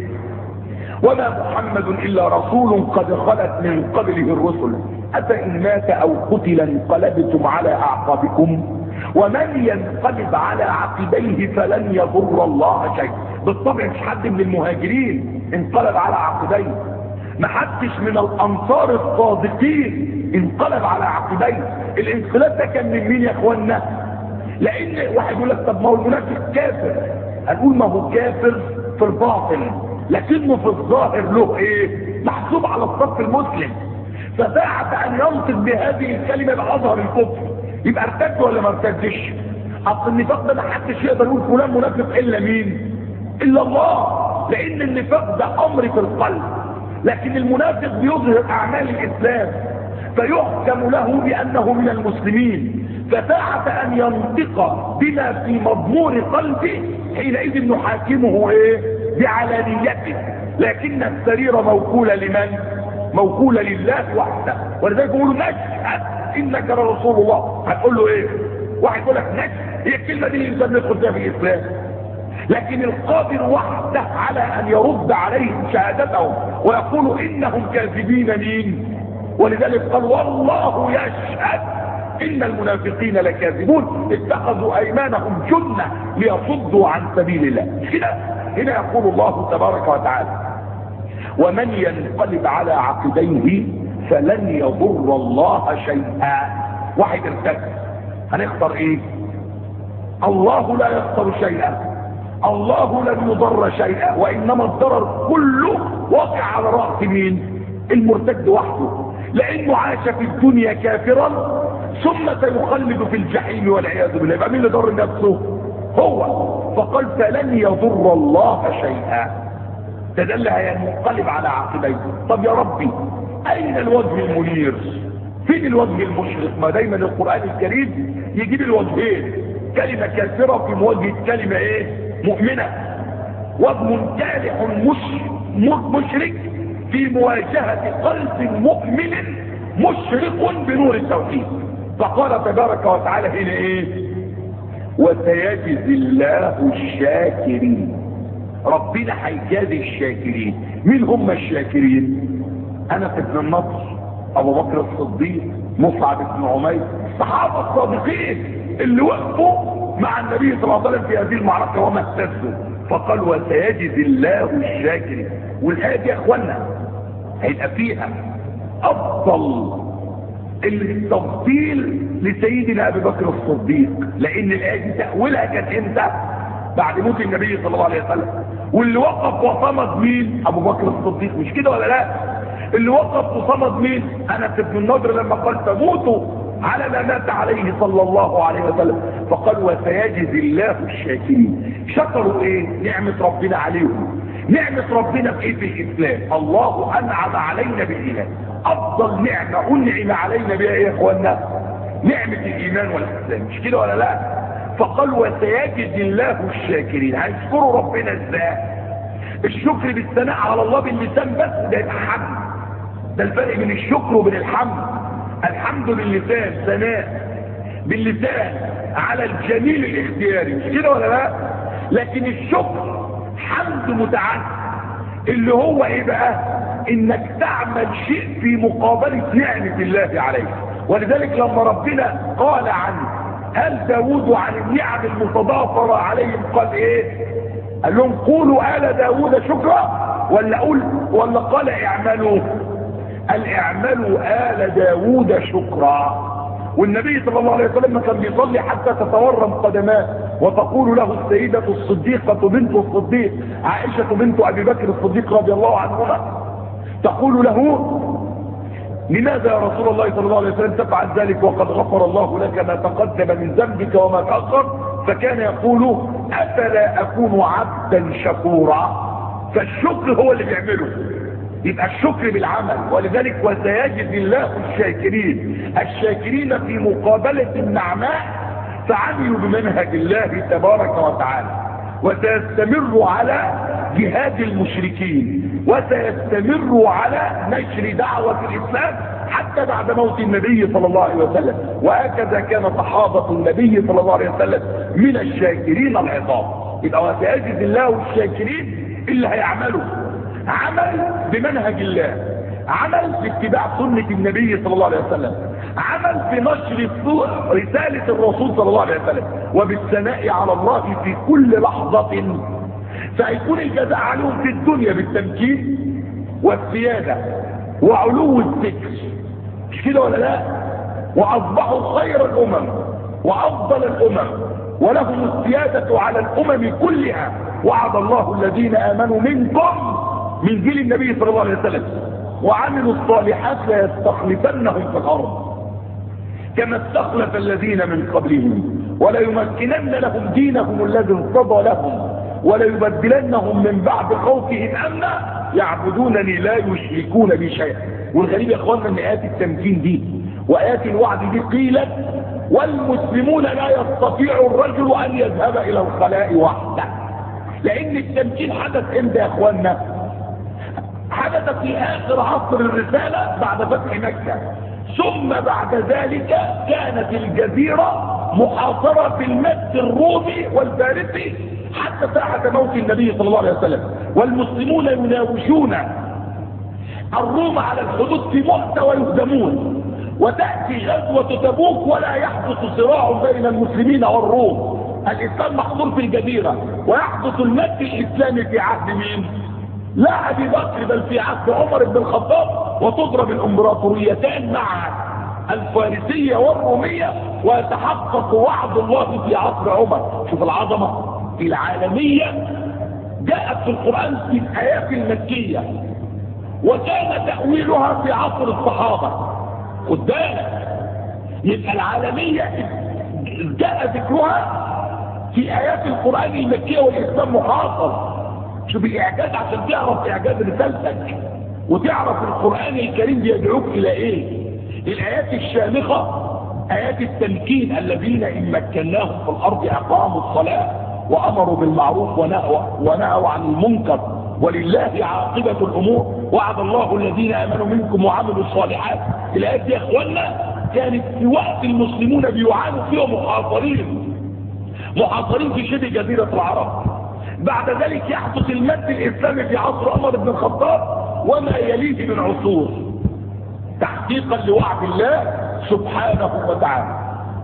وما محمد إلا رسول قد خلت من قبله الرسل أفإن مات أو قتل انقلبتم على أعقابكم ومن ينقلب على عقبيه فلن يضر الله شيء. بالطبع مش حد من المهاجرين انقلب على عقبيه، ما حدش من الأنصار الصادقين انقلب على عقبيه. الانقلاب ده كان من مين يا اخوانا؟ لأن واحد يقول لك طب ما هو المنافق كافر، هنقول ما هو كافر في الباطن لكنه في الظاهر له ايه؟ محسوب على الصف المسلم. فساعة ان ينطق بهذه الكلمة بأظهر الكفر يبقى ارتد ولا ما ارتدش؟ اصل النفاق ده محدش يقدر يقول فلان منافق الا مين؟ الا الله، لان النفاق ده امر في القلب، لكن المنافق بيظهر اعمال الاسلام فيحكم له بانه من المسلمين. فساعة ان ينطق بما في مضمون قلبه حينئذ نحاكمه ايه؟ بعلانيته، لكن السرير موكولة لمن؟ موكولة لله وحده. ولذلك يقولوا نشهد انك لرسول الله. هتقول له ايه؟ واحد يقول لك نشهد، هي الكلمة دي الانسان يدخل فيها في الاسلام، لكن القادر وحده على ان يرد عليهم شهادتهم ويقول انهم كاذبين مين؟ ولذلك قال والله يشهد ان المنافقين لكاذبون اتخذوا ايمانهم جنة ليصدوا عن سبيل الله. كده هنا يقول الله تبارك وتعالى ومن ينقلب على عقبيه فلن يضر الله شيئا. واحد ارتد، هنختار ايه؟ الله لا يخسر شيئا، الله لن يضر شيئا، وانما الضرر كله واقع على رأس مين؟ المرتد وحده، لانه عاش في الدنيا كافرا ثم سيخلد في الجحيم والعياذ بالله. يبقى مين اللي ضر نفسه؟ هو. فقال فلن يضر الله شيئا، تدل هينقلب على عقبيه. طب يا ربي اين الوجه المنير؟ فين الوجه المشرق؟ ما دايما القرآن الكريم يجيب الوجهين، كلمة كافرة في مواجهة كلمة ايه؟ مؤمنة. وجه كالح مشرك في مواجهة قلب مؤمن مشرق بنور التوحيد. فقال تبارك وتعالى هنا ايه؟ وسيجزي الله الشاكرين. ربنا هيجازي الشاكرين. مين هم الشاكرين؟ انس بن النضر، ابو بكر الصديق، مصعب بن عمير، الصحابه الصادقين اللي وقفوا مع النبي صلى الله عليه وسلم في هذه المعركه وما اهتزوا. فقال وسيجزي الله الشاكرين. والايه دي يا اخوانا هيبقى فيها افضل التفضيل لسيدنا ابي بكر الصديق، لان الايه دي تاويلها كان امتى؟ بعد موت النبي صلى الله عليه وسلم. واللي وقف وصمد مين؟ ابو بكر الصديق، مش كده ولا لا؟ اللي وقف وصمد مين؟ انس بن النضر لما قال تموتوا على ما مات عليه صلى الله عليه وسلم. فقال وسيجزي الله الشاكرين. شكروا ايه؟ نعمة ربنا عليهم. نعمة ربنا في ايه؟ في الاسلام. الله انعم علينا بالايمان. افضل نعمة انعم علينا بها ايه يا اخوانا؟ نعمة الايمان والاسلام، مش كده ولا لا؟ فقال وسيجزي الله الشاكرين. هيشكروا ربنا ازاي؟ الشكر بالثناء على الله باللسان بس، ده يبقى حمد. ده الفرق بين الشكر وبين الحمد. الحمد باللسان ثناء باللسان على الجميل الاختياري، مش كده ولا لا؟ لكن الشكر حمد متعدد، اللي هو ايه بقى؟ انك تعمل شيء في مقابلة نعمة الله عليك. ولذلك لما ربنا قال عن هل داود عن النعم المتضافرة عليهم قال ايه؟ قال لهم قولوا آل داود شكرا، ولا قال اعملوا؟ قال اعملوا آل داود شكرا. والنبي صلى الله عليه وسلم كان بيصلي حتى تتورم قدماه، وتقول له السيدة الصديقة بنت الصديق عائشة بنت ابي بكر الصديق رضي الله عنهما، تقول له لماذا يا رسول الله صلى الله عليه وسلم تفعل ذلك وقد غفر الله لك ما تقدم من ذنبك وما تأخر؟ فكان يقول افلا اكون عبدا شكورا. فالشكر هو اللي بيعمله، يبقى الشكر بالعمل. ولذلك وسيجزي الله الشاكرين. الشاكرين في مقابلة النعماء فعملوا بمنهج الله تبارك وتعالى، وسيستمروا على جهاد المشركين، وسيستمروا على نشر دعوة الإسلام حتى بعد موت النبي صلى الله عليه وسلم. وهكذا كان صحابة النبي صلى الله عليه وسلم من الشاكرين العظام. يبقى وسيجزي الله الشاكرين اللي هيعملوا عمل بمنهج الله، عمل باتباع سنة النبي صلى الله عليه وسلم، عمل في نشر رسالة الرسول صلى الله عليه وسلم، وبالثناء على الله في كل لحظة. فيكون الجزاء عليهم في الدنيا بالتمكين والسيادة وعلو الذكر، مش كده ولا لا؟ واصبحوا خير الامم وافضل الامم، ولهم السيادة على الامم كلها. وعد الله الذين امنوا منكم، من جيل النبي صلى الله عليه وسلم، وعملوا الصالحات ليستخلفنهم في الارض كما استخلف الذين من قبلهم، وليمكنن لهم دينهم الذي ارتضى لهم، وليبدلنهم من بعد خوفهم امنا يعبدونني لا يشركون بي شيئا. والغريب يا اخوانا ان ايات التمكين دي وايات الوعد دي قيلت والمسلمون لا يستطيع الرجل ان يذهب الى الخلاء وحده. لان التمكين حدث امتى يا اخوانا؟ حدث في اخر عصر الرسالة بعد فتح مكة، ثم بعد ذلك كانت الجزيرة محاصرة بالمد الرومي والفارسي حتى ساعة موت النبي صلى الله عليه وسلم، والمسلمون يناوشون الروم على الحدود في مؤتة ويهدمون، وتأتي غزوة تبوك ولا يحدث صراع بين المسلمين والروم، الإسلام محصور في الجزيرة، ويحدث المد الإسلامي في عهد مين؟ لا ابي بكر بل في عهد عمر بن الخطاب، وتضرب الامبراطوريتان معا الفارسية والرومية، ويتحقق وعد الله في عصر عمر. شوف العظمة العالمية جاءت في القرآن في الآيات المكية، وكان تأويلها في عصر الصحابة. خد بالك، يبقى العالمية جاء ذكرها في آيات القرآن المكية والإسلام محاصر. شوف الإعجاز عشان تعرف إعجاز رسالتك وتعرف القرآن الكريم بيدعوك إلى إيه. الآيات الشامخة آيات التمكين، الذين إن مكناهم في الأرض أقاموا الصلاة وأمروا بالمعروف ونهوا عن المنكر ولله عاقبة الأمور وعد الله الذين آمنوا منكم وعملوا الصالحات. الآيات دي يا إخوانا كانت في وقت المسلمون بيعانوا فيهم محاصرين في شبه جزيرة العرب. بعد ذلك يحدث المد الإسلامي في عصر عمر بن الخطاب وما يليه من عصور، تحقيقا لوعد الله سبحانه وتعالى.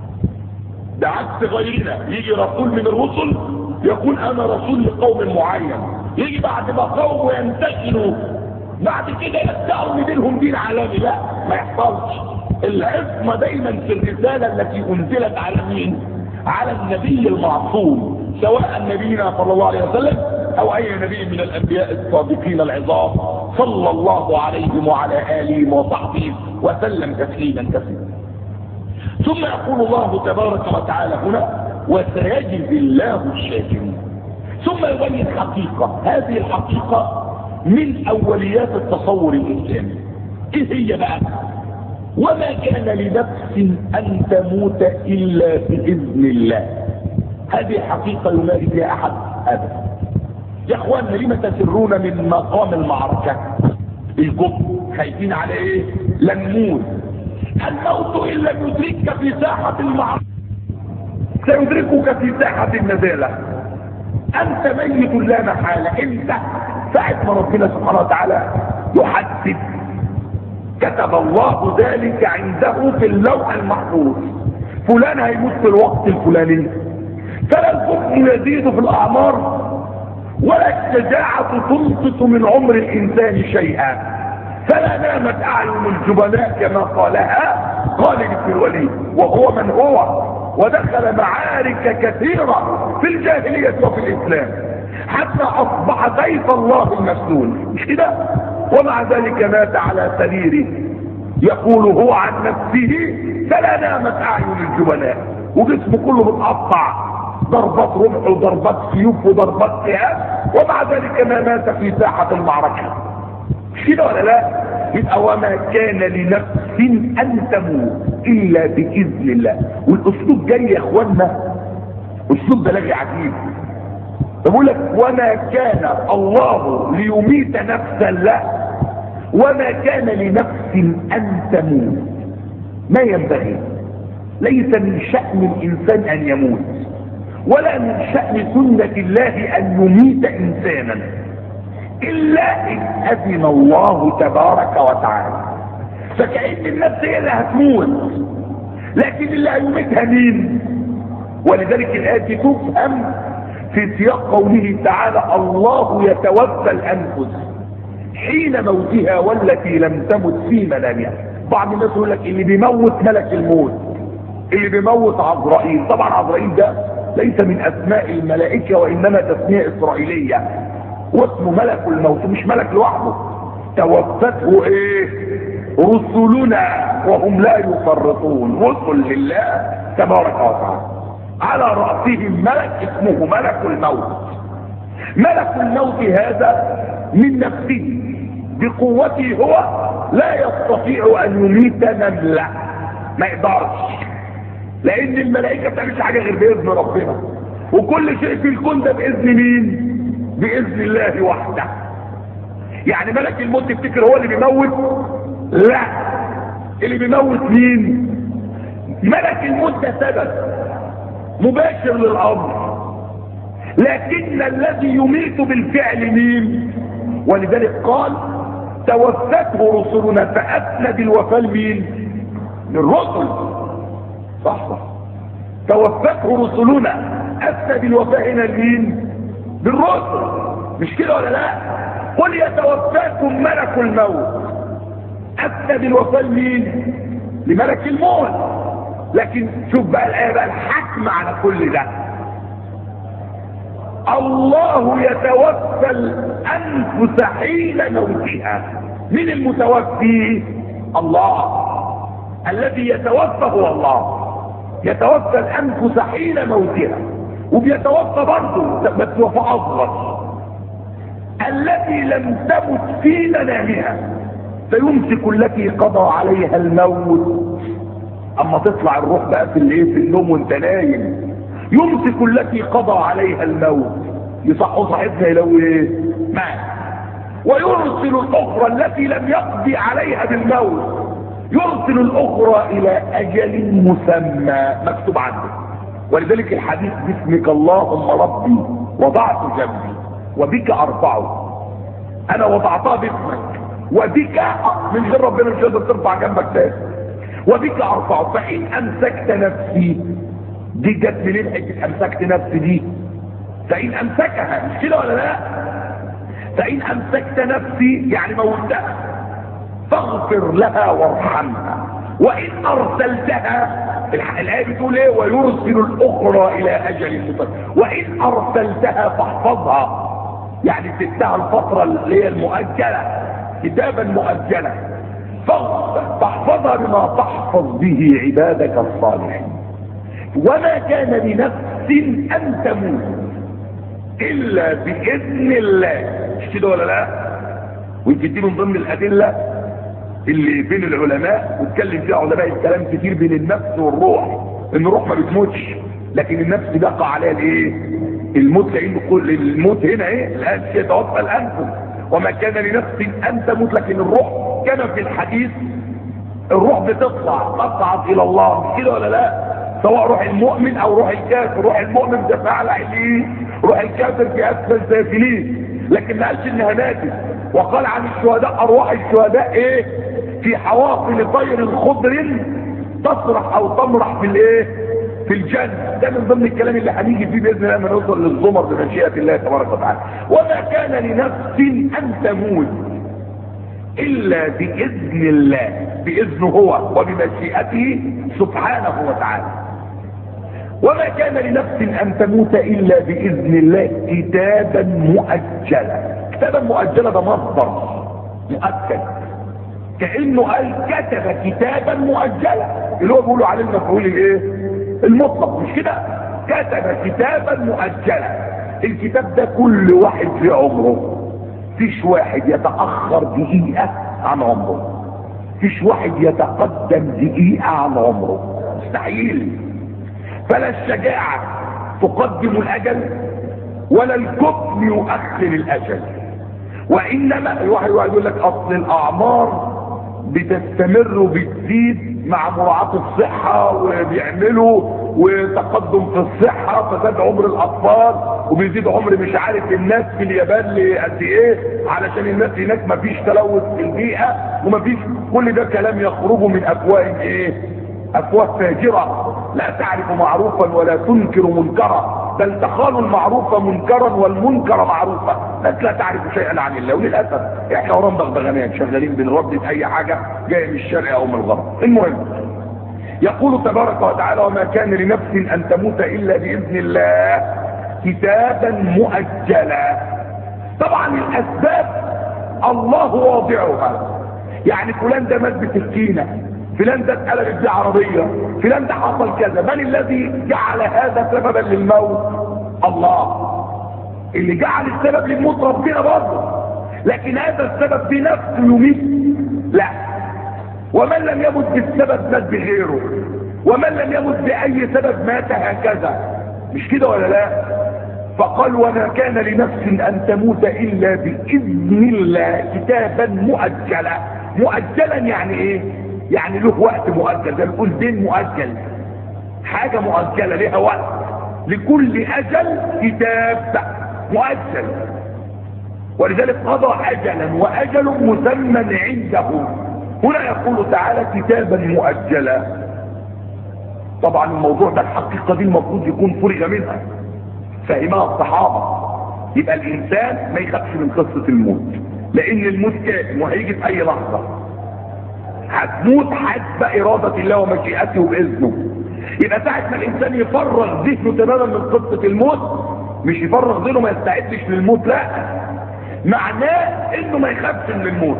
ده عكس غيرنا، يجي رسول من الرسل يقول انا رسول لقوم معين، يجي بعد ما قوم ينتشروا بعد كده يدعوا ان دينهم دين عالمي. لا، ما يحصلش. العصمة دايما في الرسالة التي انزلت على مين؟ على النبي المعصوم، سواء نبينا صلى الله عليه وسلم او اي نبي من الانبياء الصادقين العظام صلى الله عليه وعلى اله وصحبه وسلم تسليما كثيرا. ثم يقول الله تبارك وتعالى هنا وسيجزي الله الشاكرين. ثم يبين حقيقة، هذه الحقيقة من اوليات التصور الاسلامي. ايه هي بقى؟ وما كان لنفس ان تموت الا باذن الله. هذه حقيقة يمارس فيها احد ابدا. يا اخواننا لما تسرون من مقام المعركة؟ الجبن، خايفين على ايه؟ لن نموت. الموت ان لم يدركك في ساحة المعركة سيدركك في ساحة النزالة. انت ميت لا محالة. انت ساعة ما ربنا سبحانه وتعالى يحدد كتب الله ذلك عنده في اللوح المحفوظ، فلان هيموت في الوقت الفلاني. فلا الحكم يزيد في الاعمار ولا الشجاعة تنقص من عمر الانسان شيئا. فلا نامت اعين الجبناء كما قالها خالد بن الوليد وهو من هو، ودخل معارك كثيرة في الجاهلية وفي الاسلام حتى اصبح سيف الله المسلول، مش كده؟ ومع ذلك مات على سريره يقول هو عن نفسه فلا نامت اعين الجبناء، وجسمه كله متقطع، ضربات رمح وضربات سيوف وضربات سهام، ومع ذلك ما مات في ساحة المعركة. مش كده ولا لا؟ يبقى وما كان لنفس ان تموت الا باذن الله. والاسلوب جاي يا اخوانا اسلوب بلاغي عجيب. بقول لك وما كان الله ليميت نفسا، لا، وما كان لنفس ان تموت. ما ينبغي، ليس من شأن الانسان ان يموت، ولا من شأن سنة الله ان يميت انسانا الا ان اذن الله تبارك وتعالى. فكأن النفس هي اللي هتموت، لكن اللي هيميتها مين؟ ولذلك الآية تفهم في سياق قوله تعالى الله يتوفى الانفس حين موتها والتي لم تمت في منامها. بعض الناس يقول لك اللي بيموت ملك الموت، اللي بيموت عزرائيل. طبعا عزرائيل ده ليس من اسماء الملائكة وانما تسمية اسرائيلية، واسمه ملك الموت، مش ملك لوحده. توفته ايه؟ رسلنا وهم لا يفرطون، رسل لله تبارك وتعالى، على رأسهم ملك اسمه ملك الموت. ملك الموت هذا من نفسه بقوته هو لا يستطيع ان يميت نملة، ما يقدرش، لان الملائكة بتعملش حاجة غير باذن ربنا، وكل شيء في الكون ده باذن مين؟ باذن الله وحده. يعني ملك الموت تفتكر هو اللي بيموت؟ لا، اللي بيموت مين؟ ملك الموت ده سبب مباشر للامر، لكن الذي يميت بالفعل مين؟ ولذلك قال توفته رسلنا، فاسند الوفاة لمين؟ للرسل. صح. توفته رسلنا، اسند الوفاة هنا لمين؟ للرسل، مش كده ولا لا؟ قل يتوفاكم ملك الموت. أسند الوفاة لمين؟ لملك الموت. لكن شوف بقى الآية بقى الحكم على كل ده. الله يتوفى الأنفس حين موتها. من المتوفي؟ الله. الذي يتوفى هو الله. يتوفى الأنفس حين موتها، وبيتوفى برضه بس وفاة أصغر. التي لم تمت في منامها فيمسك التي قضى عليها الموت. اما تطلع الروح بقى في الايه، في النوم وانت نايم، يمسك التي قضى عليها الموت. يصحوا صاحبنا لو ايه مات، ويرسل الاخرى التي لم يقضي عليها بالموت، يرسل الاخرى الى اجل مسمى مكتوب عنه. ولذلك الحديث باسمك اللهم ربي وضعت جنبي وبك ارفعه. انا وضعتها باسمك وبك، من غير ربنا مش قادر ترفع جنبك تاني. وبك ارفعه فان امسكت نفسي. دي جت منين حته امسكت نفسي دي؟ فان امسكها، مش كده ولا لا؟ فان امسكت نفسي يعني موتها فاغفر لها وارحمها، وان ارسلتها، الايه بتقول ايه؟ ويرسل الاخرى الى اجل مسمى، وان ارسلتها فاحفظها، يعني سبتها الفتره اللي هي المؤجله، كتابا مؤجلا، فاحفظها بما تحفظ به عبادك الصالحين. وما كان لنفس ان تموت الا باذن الله. مش كده ولا لا؟ ويمكن دي من ضمن الادله اللي بين العلماء، واتكلم فيها علماء الكلام كتير، بين النفس والروح. ان الروح ما بتموتش، لكن النفس بقى عليها الايه؟ الموت. لان كل الموت هنا ايه؟ الان يتوفى الانفس، وما كان لنفس ان تموت. لكن الروح كما في الحديث الروح بتطلع تصعد الى الله، مش كده ولا لا؟ سواء روح المؤمن او روح الكافر. روح المؤمن ده في اعلى عليين، روح الكافر في اسفل سافلين. لكن ما قالش انها ناتت. وقال عن الشهداء ارواح الشهداء ايه؟ في حواصل طير خضر تصرح او تمرح في الايه؟ في الجنة. ده من ضمن الكلام اللي هنيجي فيه باذن الله لما نوصل للزمر بمشيئة الله تبارك وتعالى. وما كان لنفس ان تموت الا باذن الله، باذنه هو وبمشيئته سبحانه وتعالى. وما كان لنفس ان تموت الا باذن الله كتابا مؤجلا. كتابا مؤجلا ده مصدر مؤكد، كانه قال كتب كتابا مؤجلا، اللي هو بيقولوا عليه المفعول الايه؟ المطلق، مش كده؟ كتب كتابا مؤجلا. الكتاب ده كل واحد في عمره، فيش واحد يتاخر دقيقه عن عمره، فيش واحد يتقدم دقيقه عن عمره، مستحيل. فلا الشجاعه تقدم الاجل ولا الكفر يؤخر الاجل. وانما الواحد يقول لك اصل الاعمار بتستمر وبتزيد مع مراعاة الصحة، وبيعملوا وتقدم في الصحة، فزاد عمر الاطفال وبيزيد عمر مش عارف الناس في اليابان لقد ايه، علشان الناس هناك مفيش تلوث في البيئة ومفيش. كل ده كلام يخرج من افواه ايه؟ افواه فاجرة لا تعرف معروفا ولا تنكر منكرا، بل تخال المعروف منكرا والمنكر معروفا. ناس لا تعرف شيئا عن الله. وللاسف احنا ورانا بغبغانات شغالين بنردد اي حاجه جايه من الشرق او من الغرب. المهم يقول تبارك وتعالى وما كان لنفس ان تموت الا باذن الله كتابا مؤجلا. طبعا الاسباب الله واضعها، يعني فلان ده مات بسكينه، فلان ده اتقلبت دي عربيه، فلان ده حصل كذا. من الذي جعل هذا سببا للموت؟ الله. اللي جعل السبب للموت ربنا برضه، لكن هذا السبب بنفسه يميت؟ لا. ومن لم يمت بالسبب مات بغيره، ومن لم يمت باي سبب مات هكذا، مش كده ولا لا؟ فقال وما كان لنفس ان تموت الا باذن الله كتابا مؤجلا. مؤجلا يعني ايه؟ يعني له وقت مؤجل، زي ما نقول دين مؤجل، حاجه مؤجله لها وقت، لكل اجل كتاب مؤجل. ولذلك قضى اجلا واجل مسمى عنده. هنا يقول تعالى كتابا مؤجلا. طبعا الموضوع ده الحقيقه دي المفروض يكون فرغ منها، فهمها الصحابه، يبقى الانسان ما يخافش من قصة الموت، لان الموت كائن وهيجي في اي لحظة. هتموت حسب ارادة الله ومشيئته وباذنه. يبقى ساعة ما الانسان يفرغ ذهنه تماما من قصة الموت، مش يفرغ ذهنه ما يستعدش للموت، لا، معناه انه ما يخافش من الموت.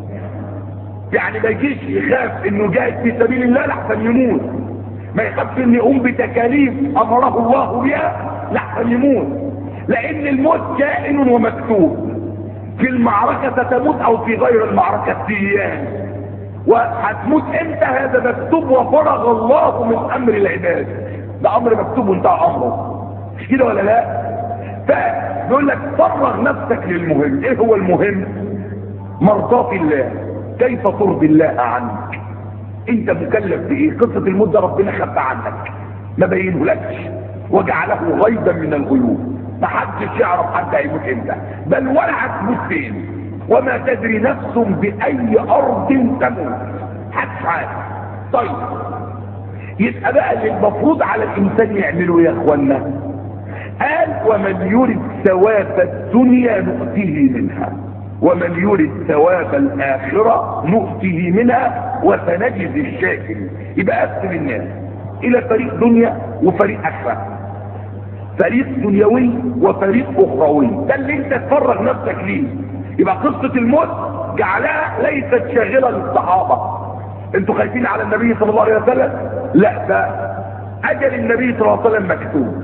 يعني ما يجيش يخاف انه جاهد في سبيل الله لحسن يموت، ما يخافش انه يقوم بتكاليف امره الله بها لحسن يموت، لان الموت كائن ومكتوب. في المعركة ستموت او في غير المعركة سيان، وهتموت امتى هذا مكتوب، وفرغ الله من امر العباد. ده امر مكتوب وانتهى امره، مش كده ولا لا؟ فبيقول لك فرغ نفسك للمهم. ايه هو المهم؟ مرضاة الله، كيف ترضي الله عنك. انت مكلف بايه؟ قصة الموت ده ربنا خفى عنك، ما بينه لكش، وجعله غيبا من الغيوب. ما حدش يعرف حد هيموت امتى، بل ولا هتموت فين، وما تدري نفس باي ارض تموت، محدش عارف. طيب يبقى بقى اللي المفروض على الانسان يعمله يا اخوانا، قال ومن يرد ثواب الدنيا نؤتيه منها، ومن يرد ثواب الاخرة نؤتيه منها وسنجزي الشاكرين. يبقى قسم الناس الى فريق دنيا وفريق اخرة، فريق دنيوي وفريق اخروي. ده اللي انت تفرغ نفسك ليه. يبقى قصة الموت جعلها ليست شاغلة للصحابة. انتوا خايفين على النبي صلى الله عليه وسلم؟ لا، ده اجل النبي صلى الله عليه وسلم مكتوب،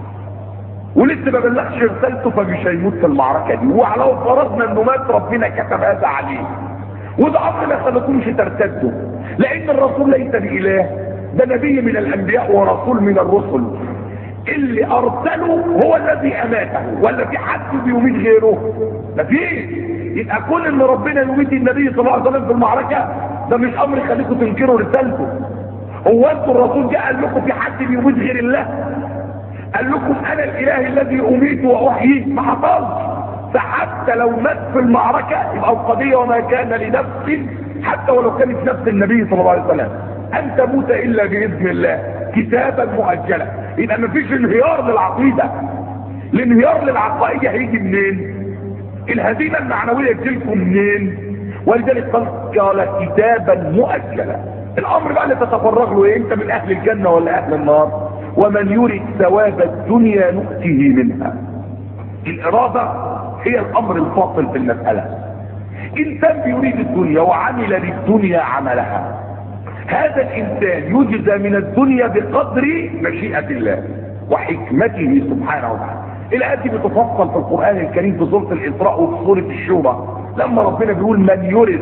ولسه ما بلغش رسالته، فمش هيموت في المعركة دي. ولو فرضنا انه مات ربنا كتب هذا عليه، وده امر ما خلقوش ترتدوا، لان الرسول ليس بإله، ده نبي من الانبياء ورسول من الرسل. اللي ارسله هو الذي اماته، ولا في حد بيميت غيره؟ مفيش. يبقى كل ان ربنا يميت النبي صلى الله عليه وسلم في المعركة ده مش امر يخليكم تنكروا رسالته. هو انتوا الرسول جاء قال لكم في حد بيميت غير الله؟ قال لكم انا الاله الذي اميت واحيي؟ ما حصلش. فحتى لو مات في المعركة يبقى القضية وما كان لنفس، حتى ولو كانت نفس النبي صلى الله عليه وسلم، ان تموت الا باذن الله كتابا مؤجلا. يبقى مفيش انهيار للعقيدة. الانهيار للعقائدة هيجي منين؟ الهزيمة المعنوية تجيلكم منين؟ ولذلك قال كتابا مؤجلا. الامر بقى اللي تتفرغ له ايه؟ انت من اهل الجنة ولا اهل النار؟ ومن يريد ثواب الدنيا نؤتيه منها. الارادة هي الامر الفاصل في المسألة. انسان بيريد الدنيا وعمل للدنيا عملها، هذا الانسان يجزى من الدنيا بقدر مشيئة الله وحكمته سبحانه وتعالى. الآية دي بتفصل في القرآن الكريم في سورة الإسراء وفي سورة الشورى، لما ربنا بيقول من يريد،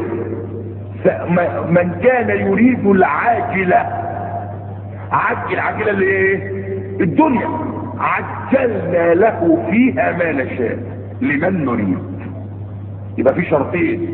من كان يريد العاجلة. العاجلة اللي ايه؟ الدنيا. عجلنا له فيها ما نشاء لمن نريد. يبقى في شرطين،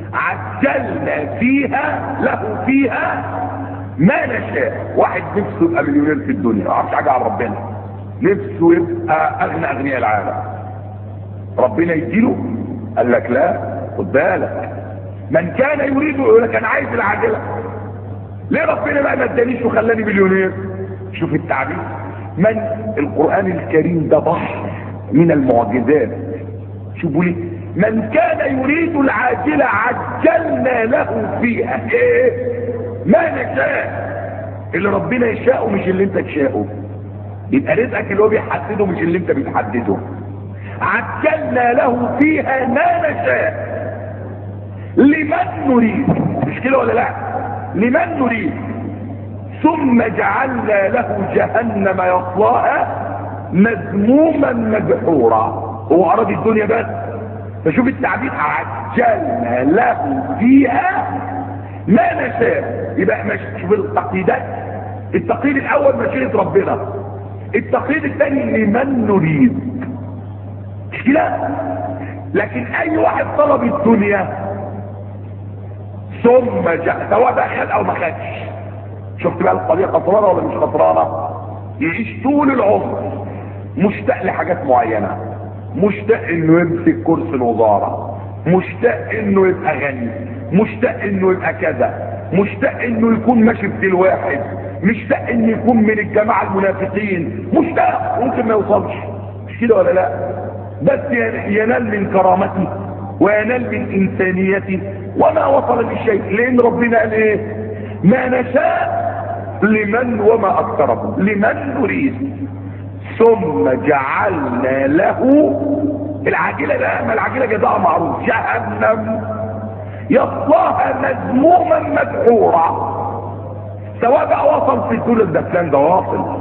عجلنا فيها له فيها ما نشاء. واحد نفسه يبقى مليونير في الدنيا، ما عرفش حاجه عن ربنا، نفسه يبقى اغنى اغنياء العالم، ربنا يديله؟ قال لك لا، خد بالك، من كان يريد، يقول لك انا عايز العاجله. ليه ربنا بقى ما ادانيش وخلاني مليونير؟ شوف التعبير. من القرآن الكريم ده بحر من المعجزات. شوفوا لي، من كان يريد العاجلة عجلنا له فيها ايه؟ ما نشاء. اللي ربنا يشاءه مش اللي انت تشاءه. يبقى رزقك اللي هو بيحدده مش اللي انت بتحدده. عجلنا له فيها ما نشاء لمن نريد. مش كده ولا لا؟ لمن نريد. ثم جعلنا له جهنم يصلاها مذموما مدحورا. هو اراد الدنيا بس. فشوف التعبير، عجلنا له فيها ما نشاء. يبقى شوف التقييدات. التقييد الاول مشيئة ربنا، التقييد الثاني لمن نريد. مش كده؟ لكن اي واحد طلب الدنيا ثم جاء سواء بقى خد او ما خدش، شفت بقى القضية خسرانة ولا مش خسرانة؟ يعيش طول العمر مشتاق لحاجات معينة، مشتاق انه يمسك كرسي الوزارة، مشتاق انه يبقى غني، مشتاق انه يبقى كذا، مشتاق انه يكون ماشي في الواحد، مشتاق انه يكون من الجماعة المنافقين، مشتاق ممكن ما يوصلش. مش كده ولا لا؟ بس ينال من كرامته وينال من انسانيته وما وصل للشيء. لان ربنا قال ايه؟ ما نشاء لمن وما اكثره لمن نريد ثم جعلنا له العاجله. لا، ما العاجله جزاء معروف، جهنم يصلاها مذموما مدحورا. سواء بقى وصل في الدول الدفلان ده واصل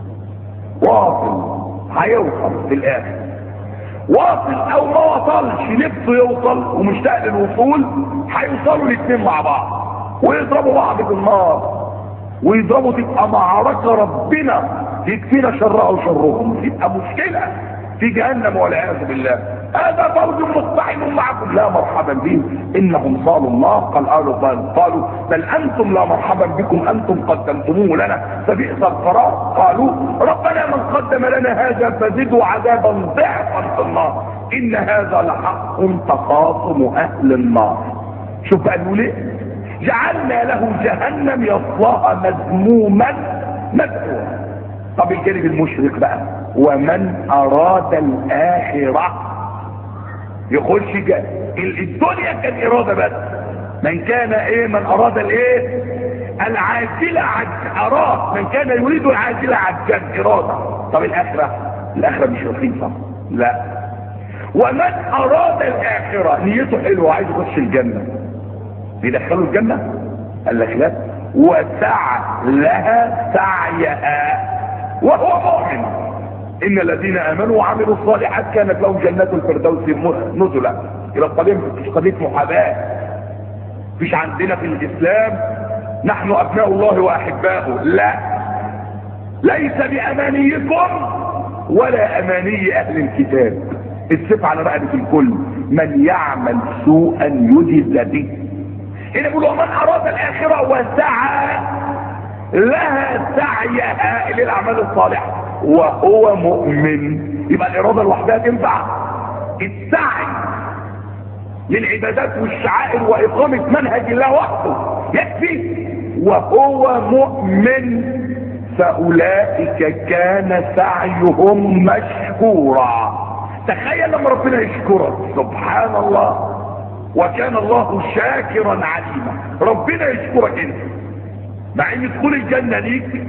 هيوصل في الاخر، واصل او ما وصلش نفسه يوصل ومشتاق للوصول، هيوصلوا الاثنين مع بعض ويضربوا بعض بالنار ويضربوا، تبقى معركه ربنا يكفينا شرها وشرهم، تبقى مشكله في جهنم والعياذ بالله. هذا فوج مقتحم معكم لا مرحبا بهم انهم صالوا الله. قالوا بل انتم لا مرحبا بكم انتم قدمتموه لنا فبئس القرار. قالوا ربنا من قدم لنا هذا فزدوا عذابا ضعفا في النار ان هذا لحق تخاصم اهل النار. شوف قالوا ليه؟ جعلنا له جهنم يصلاها مذموما مدحورا. طب الجانب المشرك بقى، ومن اراد الاخره يخش الدنيا كان اراده بس. من كان ايه؟ من اراد الايه؟ العاجله اراد. من كان يريد العاجله عجل اراده. طب الاخره مش رخيصه، لا. ومن اراد الاخره نيته حلوه عايز يخش الجنه يدخلوا الجنه، قال لك لا. وسعى لها سعيها وهو مؤمن ان الذين امنوا وعملوا الصالحات كانت لهم جنات الفردوس نزلا. الى القضيه مش قضيه محاباه. مفيش عندنا في الاسلام نحن ابناء الله واحباؤه، لا. ليس بامانيكم ولا اماني اهل الكتاب. السيف على رقبه الكل. من يعمل سوءا يجز به. هنا بيقولوا من اراد الاخره وسعى لها سعيها الى الاعمال الصالحه وهو مؤمن. يبقى الاراده لوحدها تنفع؟ السعي للعبادات والشعائر واقامه منهج الله وحده يكفي. وهو مؤمن فاولئك كان سعيهم مشكورا. تخيل لما ربنا يشكرك، سبحان الله، وكان الله شاكرا عليما. ربنا يشكرك انت مع ان دخول الجنه ليك.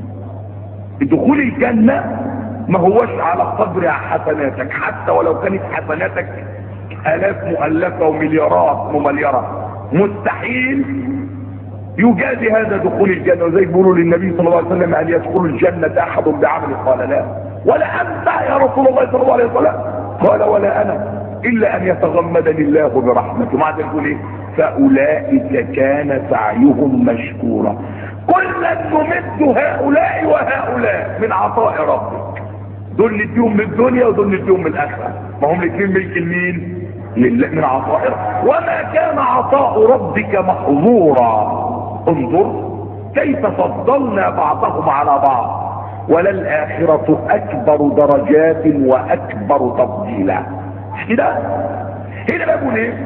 دخول الجنه ما هوش على قدر حسناتك، حتى ولو كانت حسناتك الاف مؤلفه ومليارات ممليره، مستحيل يجازي هذا دخول الجنه. وزي بيقولوا للنبي صلى الله عليه وسلم هل يدخل الجنه احد بعمل؟ قال لا. ولا انت يا رسول الله صلى الله عليه وسلم؟ قال ولا انا الا ان يتغمدني الله برحمته. مع ذلك يقول ايه؟ فاولئك كان سعيهم مشكورا. كلا نمد هؤلاء وهؤلاء من عطاء ربك. دول نديهم من الدنيا ودول نديهم من الاخره. ما هم الاثنين ملك لمين؟ لله، من عطاء ربك. وما كان عطاء ربك محظورا. انظر كيف فضلنا بعضهم على بعض وللآخرة أكبر درجات وأكبر تفضيلا. مش كده؟ هنا بقول ايه؟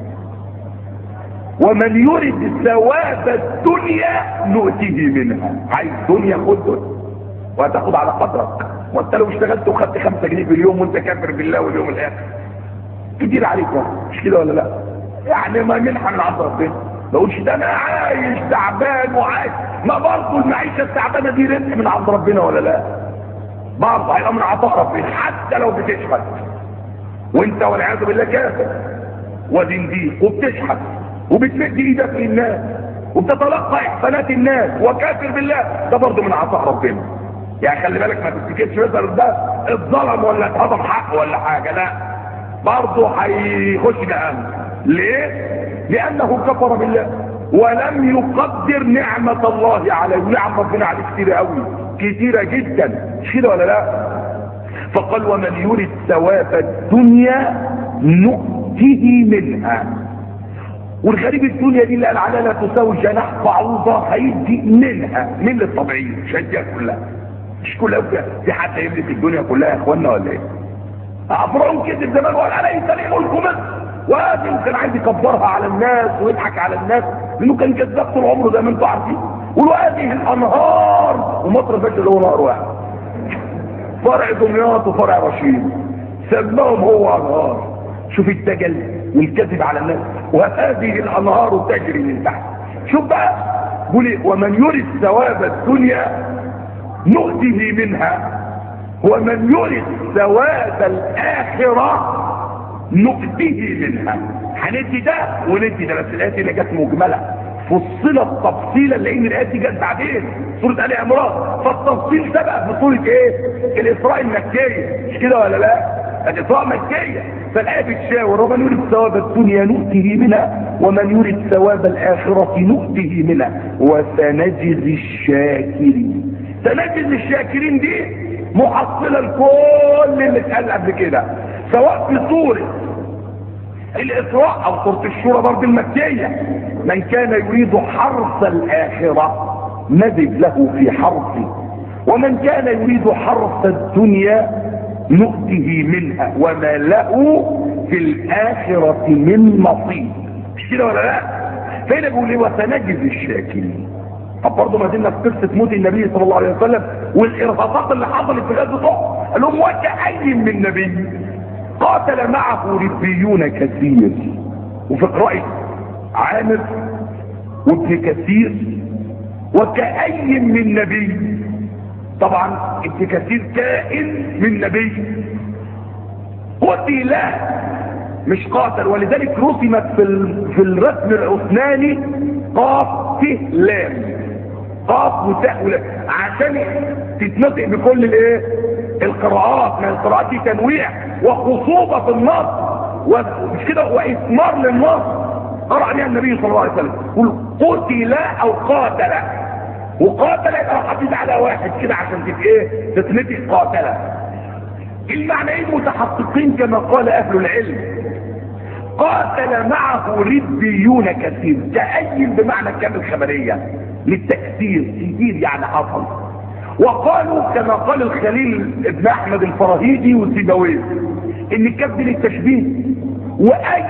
ومن يرد ثواب الدنيا نؤتيه منها. عايز دنيا خد دنيا وهتاخد على قدرك. وانت لو اشتغلت وخدت 5 جنيه في اليوم وانت كافر بالله واليوم الاخر كتير عليك، مش كده ولا لا؟ يعني ما منحة من عند ربنا. ما اقولش ده انا عايش تعبان وعايش، ما برضه المعيشه التعبانه دي رزق من عند ربنا ولا لا؟ برضه هيبقى من عطاء ربنا حتى لو بتشحت وانت والعياذ بالله كافر ودنديق وبتشحت وبتمد ايدك للناس وبتتلقى احسانات الناس وكافر بالله، ده برضه من عطاء ربنا. يعني خلي بالك ما تفتكرش مثلا ده اتظلم ولا اتهضم حقه ولا حاجه، لا، برضه هيخش جهنم. ليه؟ لانه كفر بالله ولم يقدر نعمة الله عليه. نعم ربنا عليه كتيرة قوي، كتيرة جدا، مش كده ولا لا؟ فقال ومن يريد ثواب الدنيا نؤته منها. والغريب الدنيا دي اللي قال عليها لا تساوي جناح بعوضة هيدي منها، من للطبيعية، مش هيديها كلها، مش كلها. في حد هيملك الدنيا كلها يا اخوانا ولا ايه؟ فرعون كذب زمان وقال اليس لي ملك مصر، وادي كان عايز يكبرها على الناس ويضحك على الناس لانه كان كذاب طول عمره زي ما انتم عارفين. وهذه الانهار ومصر فاشل هو نهر واحد، فرع دمياط وفرع رشيد. سماهم هو انهار. شوف الدجل والكذب على الناس. وهذه الانهار تجري من تحت. شوف بقى بيقول ومن يرد ثواب الدنيا نؤته منها ومن يرد ثواب الاخره نؤته منها. هندي ده وندي ده، بس الايات اللي جت مجمله فصلت تفصيلا لان الايات دي جت بعدين سوره ال عمران، فالتفصيل سبق في سوره ايه؟ الاسراء المكيه، مش كده ولا لا؟ الاسراء مكيه، فالايه بتشاور ومن يريد ثواب الدنيا نؤته منها ومن يريد ثواب الاخره نؤته منها وسنجزي الشاكرين. سنجزي الشاكرين دي محصله لكل اللي اتقال قبل كده، سواء في سوره الاسراء او سوره الشورى برضه المكيه. من كان يريد حرث الاخره نزد له في حرثه ومن كان يريد حرث الدنيا نؤته منها وما له في الاخره من نصيب. مش كده ولا لا؟ فين بيقول ايه؟ وسنجزي الشاكرين. طب برضه ما زلنا في قصه موت النبي صلى الله عليه وسلم والارهاصات اللي حصلت في غزوه احد. قال لهم وكأي من نبي قاتل معه ربيون كثير. وفي قراءة عامر وابن كثير وكأي من نبي. طبعا ابن كثير كائن من نبي قتل مش قاتل، ولذلك رسمت في الرسم العثماني قاف ت لام، قاف وتاء ولام عشان تتنطق بكل الايه القراءات. ما القراءات دي تنويع وخصوبه في النص ومش كده واثمار للنص. قرأ عليها النبي صلى الله عليه وسلم يقول قتل او قاتل، وقاتل يبقى حافظ على واحد كده عشان تبقى ايه تتنطق قاتل. المعنيين متحققين كما قال اهل العلم. قاتل معه ربيون كثير، كأي بمعنى كامل خبريه للتكثير، كثير يعني حصل. وقالوا كما قال الخليل ابن احمد الفراهيدي وسيبويه ان الكاف دي للتشبيه، واي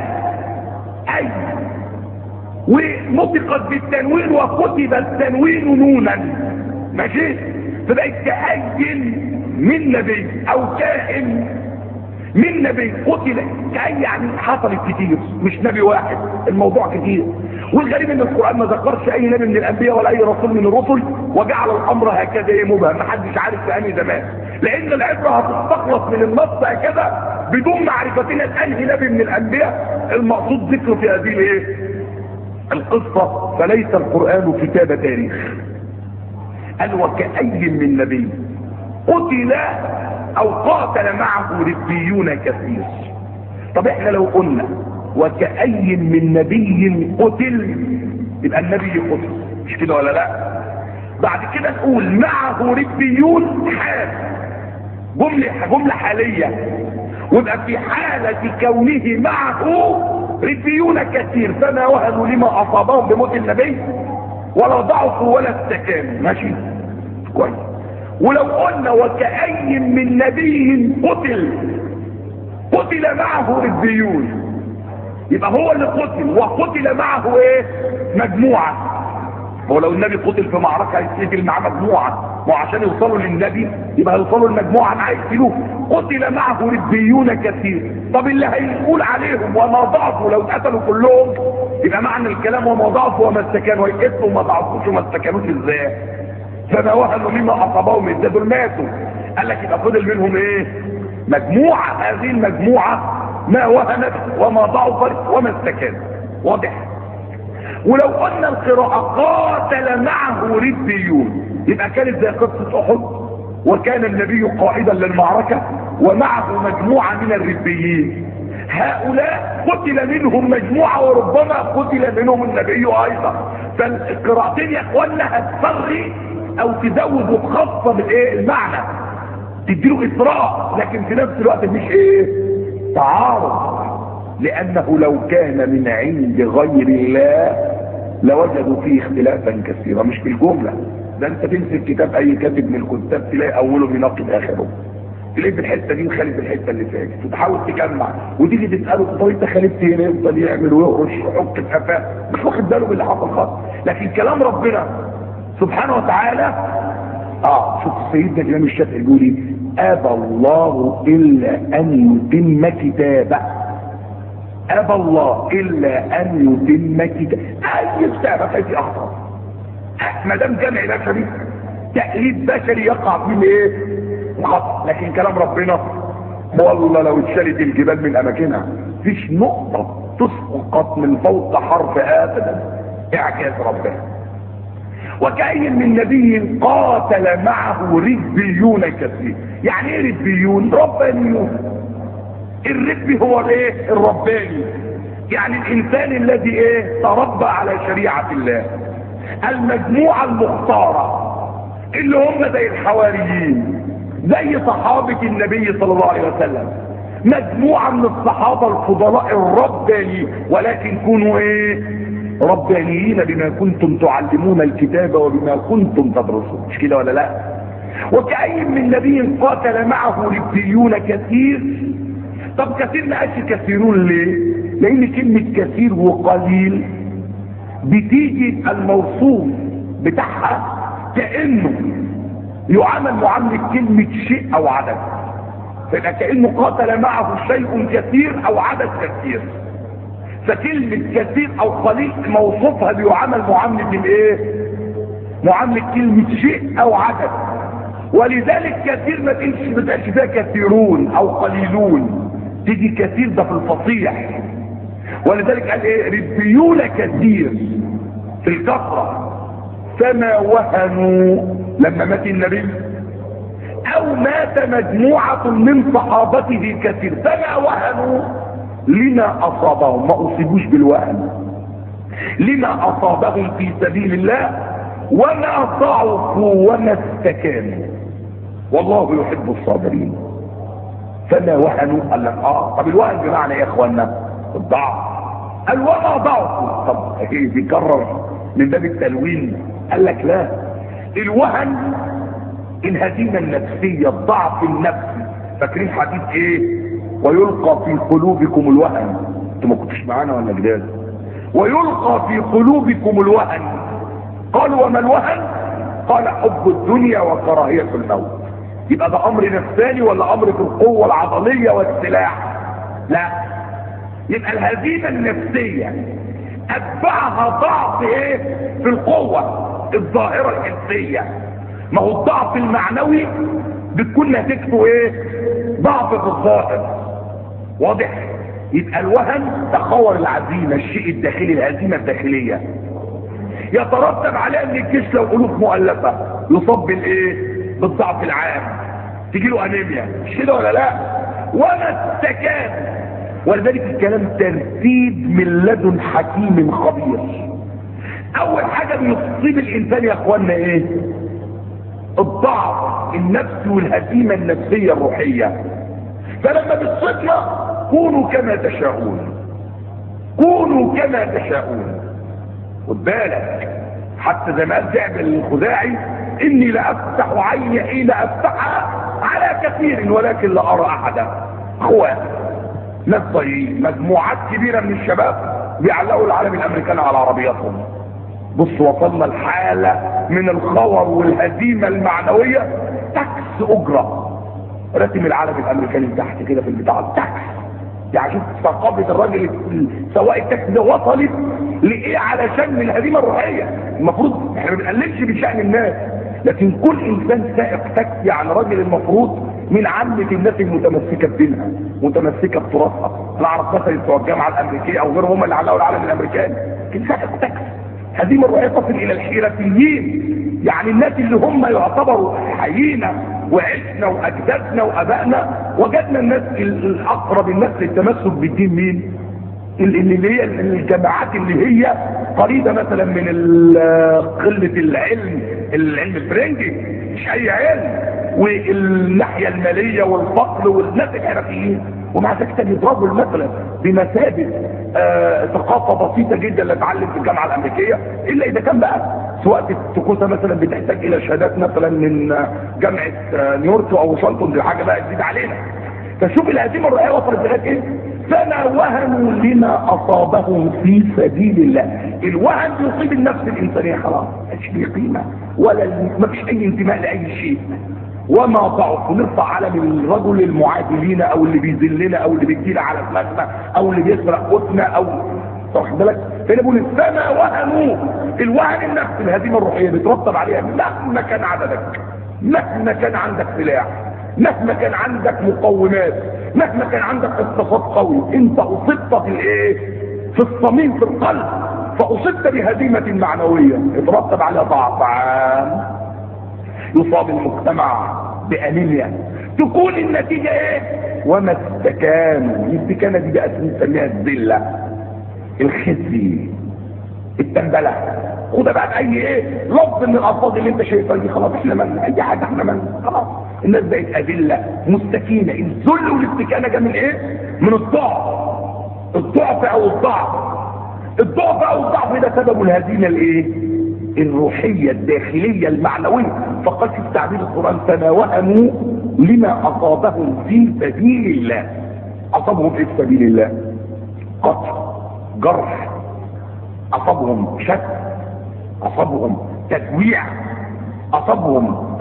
ونطقت بالتنوين وكتب التنوين نونا، ماشي؟ فبقت كأي من نبي او كائن من نبي قتل. كأي يعني حصلت كتير، مش نبي واحد، الموضوع كتير. والغريب ان القرآن ما ذكرش اي نبي من الانبياء ولا اي رسول من الرسل، وجعل الامر هكذا ايه مبهم، محدش عارف في انهي زمان، لان العبرة هتستخلص من النص هكذا بدون معرفتنا انهي نبي من الانبياء المقصود ذكره في هذه الايه القصة. فليس القرآن كتاب تاريخ. قال وكأي من نبي قتل او قاتل معه ربيون كثير. طب احنا لو قلنا وكأي من نبي قتل يبقى النبي قتل، مش كده ولا لا؟ بعد كده نقول معه ربيون حال، جملة حالية، ويبقى في حالة كونه معه ربيون كثير فما وهنوا لما اصابهم بموت النبي ولا ضعفوا ولا استكانوا. ماشي كويس. ولو قلنا وكأي من نبي قتل معه ربيون يبقى هو اللي قتل وقتل معه ايه مجموعة. هو لو النبي قتل في معركة هيقتل معاه مجموعة، وعشان يوصلوا للنبي يبقى يوصلوا المجموعة معاه يقتلوه. قتل معه ربيون كثير. طب اللي هيقول عليهم وما ضعفوا لو اتقتلوا كلهم يبقى معنى الكلام وما ضعفوا وما استكانوا، يقتلوا وما ضعفوش وما استكانوش ازاي؟ فما وهنوا مما اصابهم من دول ماتوا. قال لك يبقى فضل منهم ايه مجموعة، هذه المجموعة ما وهنت وما ضعفت وما استكانت. واضح؟ ولو قلنا القراءة قاتل معه ربيون يبقى كانت زي قصة احد، وكان النبي قائدا للمعركة ومعه مجموعة من الربيين. هؤلاء قتل منهم مجموعة وربما قتل منهم النبي ايضا. فالقراءتين يا اخوانا هتفرق او تزود وتخصص بالايه المعنى، تديله اسراء لكن في نفس الوقت مش ايه تعارض، لانه لو كان من عند غير الله لوجدوا فيه اختلافا كثيرا. مش في الجملة ده، انت تمسك كتاب اي كاتب من الكتاب تلاقي اوله بيناقض اخره، تلاقي في الحته دي مخالف الحته اللي فاتت، وتحاول تجمع وتيجي تساله طب انت خالفت هنا، يفضل يعمل ويقرش ويحط في قفاه مش واخد باله باللي حصل خالص. لكن كلام ربنا سبحانه وتعالى شوف سيدنا الامام الشافعي بيقول ايه؟ ابى الله الا ان يتم كتابه. ابى الله الا ان يتم كتابه. اي كتابه فاتي اخطر ما دام جمع بشري، تأليف بشري يقع فيه ايه؟ خطأ. لكن كلام ربنا والله لو اتشالت الجبال من اماكنها مفيش نقطه تسقط من فوق حرف ابدا. اعجاز ربنا. وكأين من نبي قاتل معه ربيون كثير. يعني ايه ربيون؟ ربانيون. الربي هو الايه؟ الرباني، يعني الانسان الذي ايه؟ تربى على شريعة الله. المجموعة المختارة اللي هم زي الحواريين، زي صحابة النبي صلى الله عليه وسلم، مجموعة من الصحابة الفضلاء الربانيين. ولكن كونوا ايه؟ ربانيين بما كنتم تعلمون الكتاب وبما كنتم تدرسون. مش كده ولا لا؟ وكأي من نبي قاتل معه ربيون كثير. طب كثير ما قالش كثيرون ليه؟ لان كلمة كثير وقليل بتيجي الموصوف بتاعها كأنه يعامل معاملة كلمة شيء او عدد، فيبقى كأنه قاتل معه شيء كثير او عدد كثير. فكلمة كثير او قليل موصوفها بيعامل معاملة الايه؟ معاملة كلمة شيء او عدد. ولذلك كثير ما تبقاش فيها كثيرون او قليلون، تيجي كثير ده في الفصيح. ولذلك قال ايه؟ ربيون كثير في الكثرة. فما وهنوا لما مات النبي او مات مجموعة من صحابته كثير، فما وهنوا لما اصابهم، ما اصيبوش بالوهن، لما اصابهم في سبيل الله، وما ضعفوا وما استكانوا، والله يحب الصابرين. فما وهنوا. قال لك طب الوهن بمعنى ايه يا اخوانا؟ الضعف. قال وما ضعفوا. طب ايه بيكرر من باب التلوين؟ قال لك لا، الوهن الهزيمة النفسية، الضعف النفسي. فاكرين حديث ايه؟ ويلقى في قلوبكم الوهن. انتوا ما كنتش معانا ولا جداد؟ ويلقى في قلوبكم الوهن. قالوا وما الوهن؟ قال حب الدنيا وكراهية الموت. يبقى ده امر نفساني ولا امر في القوة العضلية والسلاح؟ لا، يبقى الهزيمة النفسية اتبعها ضعف ايه؟ في القوة الظاهرة الحسية. ما هو الضعف المعنوي بتكون نتيجته ايه؟ ضعف في الظاهر. واضح؟ يبقى الوهن تخور العزيمة، الشيء الداخلي، الهزيمة الداخلية، يترتب عليه ان الجيش لو الوف مؤلفة يصاب بالايه؟ بالضعف العام، تجيله انيميا. مش كده ولا لا؟ وما استكان. ولذلك الكلام ترتيب من لدن حكيم خبير. اول حاجة بيصيب الانسان يا اخوانا ايه؟ الضعف النفسي والهزيمة النفسية الروحية. فلما بتصيبنا كونوا كما تشاءون، كونوا كما تشاءون. خد بالك، حتى زي ما قال تعب الخزاعي: اني لافتح عيني حين افتحها على كثير ولكن لا ارى احدا. اخوان ناس طيبين، مجموعات كبيرة من الشباب بيعلقوا العالم الامريكاني على عربياتهم. بص وصلنا الحالة من الخور والهزيمة المعنوية. تاكس اجرة راتم العالم الامريكاني تحت كده في البتاع تاكس. يعني شوف ثقافة الراجل سواء التاكس ده وصلت لايه علشان الهزيمة الروحية. المفروض احنا ما بنقللش من شأن الناس، لكن كل انسان سائق تاكسي يعني راجل المفروض من عامة الناس المتمسكة بدينها، متمسكة بتراثها. انا اعرف مثلا بتوع الجامعة الامريكية او غيرهم هم اللي علقوا العالم الامريكاني، لكن سائق تاكسي. هزيمة الروحية تصل الى الحرفيين، يعني الناس اللي هم يعتبروا حيينا وعشنا واجدادنا وابائنا. وجدنا الناس الاقرب الناس للتمسك بالدين مين؟ اللي هي الجماعات اللي هي قريبة مثلا من قلة العلم الفرنجي، مش اي علم، والناحية المالية والفقر والناس الحرفيين. ومع ذلك يضربوا المثل بمثابة ثقافة بسيطة جدا اللي اتعلم في الجامعة الامريكية، الا اذا كان بقى سواء الطقوسة مثلا بتحتاج الى شهادات مثلا من جامعة نيويورك او واشنطن، دي حاجة بقى جديدة علينا. فشوف الهزيمة الرئية وصلت لغاية ايه؟ فما وهنوا لما اصابهم في سبيل الله. الوهن يصيب النفس الانسانيه خلاص مش ليه قيمه ولا ما فيش اي انتماء لاي شيء. وما ضعفوا نرفع علم الرجل المعادي لينا او اللي بيذلنا او اللي بيجينا على دماغنا او اللي بيسرق قوتنا او واخد بالك. فانا بقول فما وهنوا. الوهن النفس الهزيمه الروحيه بيترتب عليها مهما كان عددك، مهما كان عندك سلاح، مهما كان عندك مقومات، مهما كان عندك اقتصاد قوي، انت اصبت في الايه؟ في الصميم في القلب، فاصبت بهزيمه معنويه يترتب على ضعف عام، يصاب المجتمع بانيميا، تكون النتيجه ايه؟ وما استكانوا. الاستكانه دي بقى بنسميها الذله، الخزي، التنبله. خدها بقى باي ايه؟ لفظ من الالفاظ اللي انت شايفها دي خلاص احنا من اي حاجه احنا من خلاص. الناس بقت اذله مستكينه. الذل والاستكانه جاء من ايه؟ من الضعف. الضعف او الضعف. الضعف او الضعف ده سبب الهزيمه الايه؟ الروحيه الداخليه المعنويه. فقال في تعبير القران فما وهنوا لما اصابهم في سبيل الله. اصابهم في سبيل الله قطع، جرح، اصابهم شك، اصابهم تجويع، اصابهم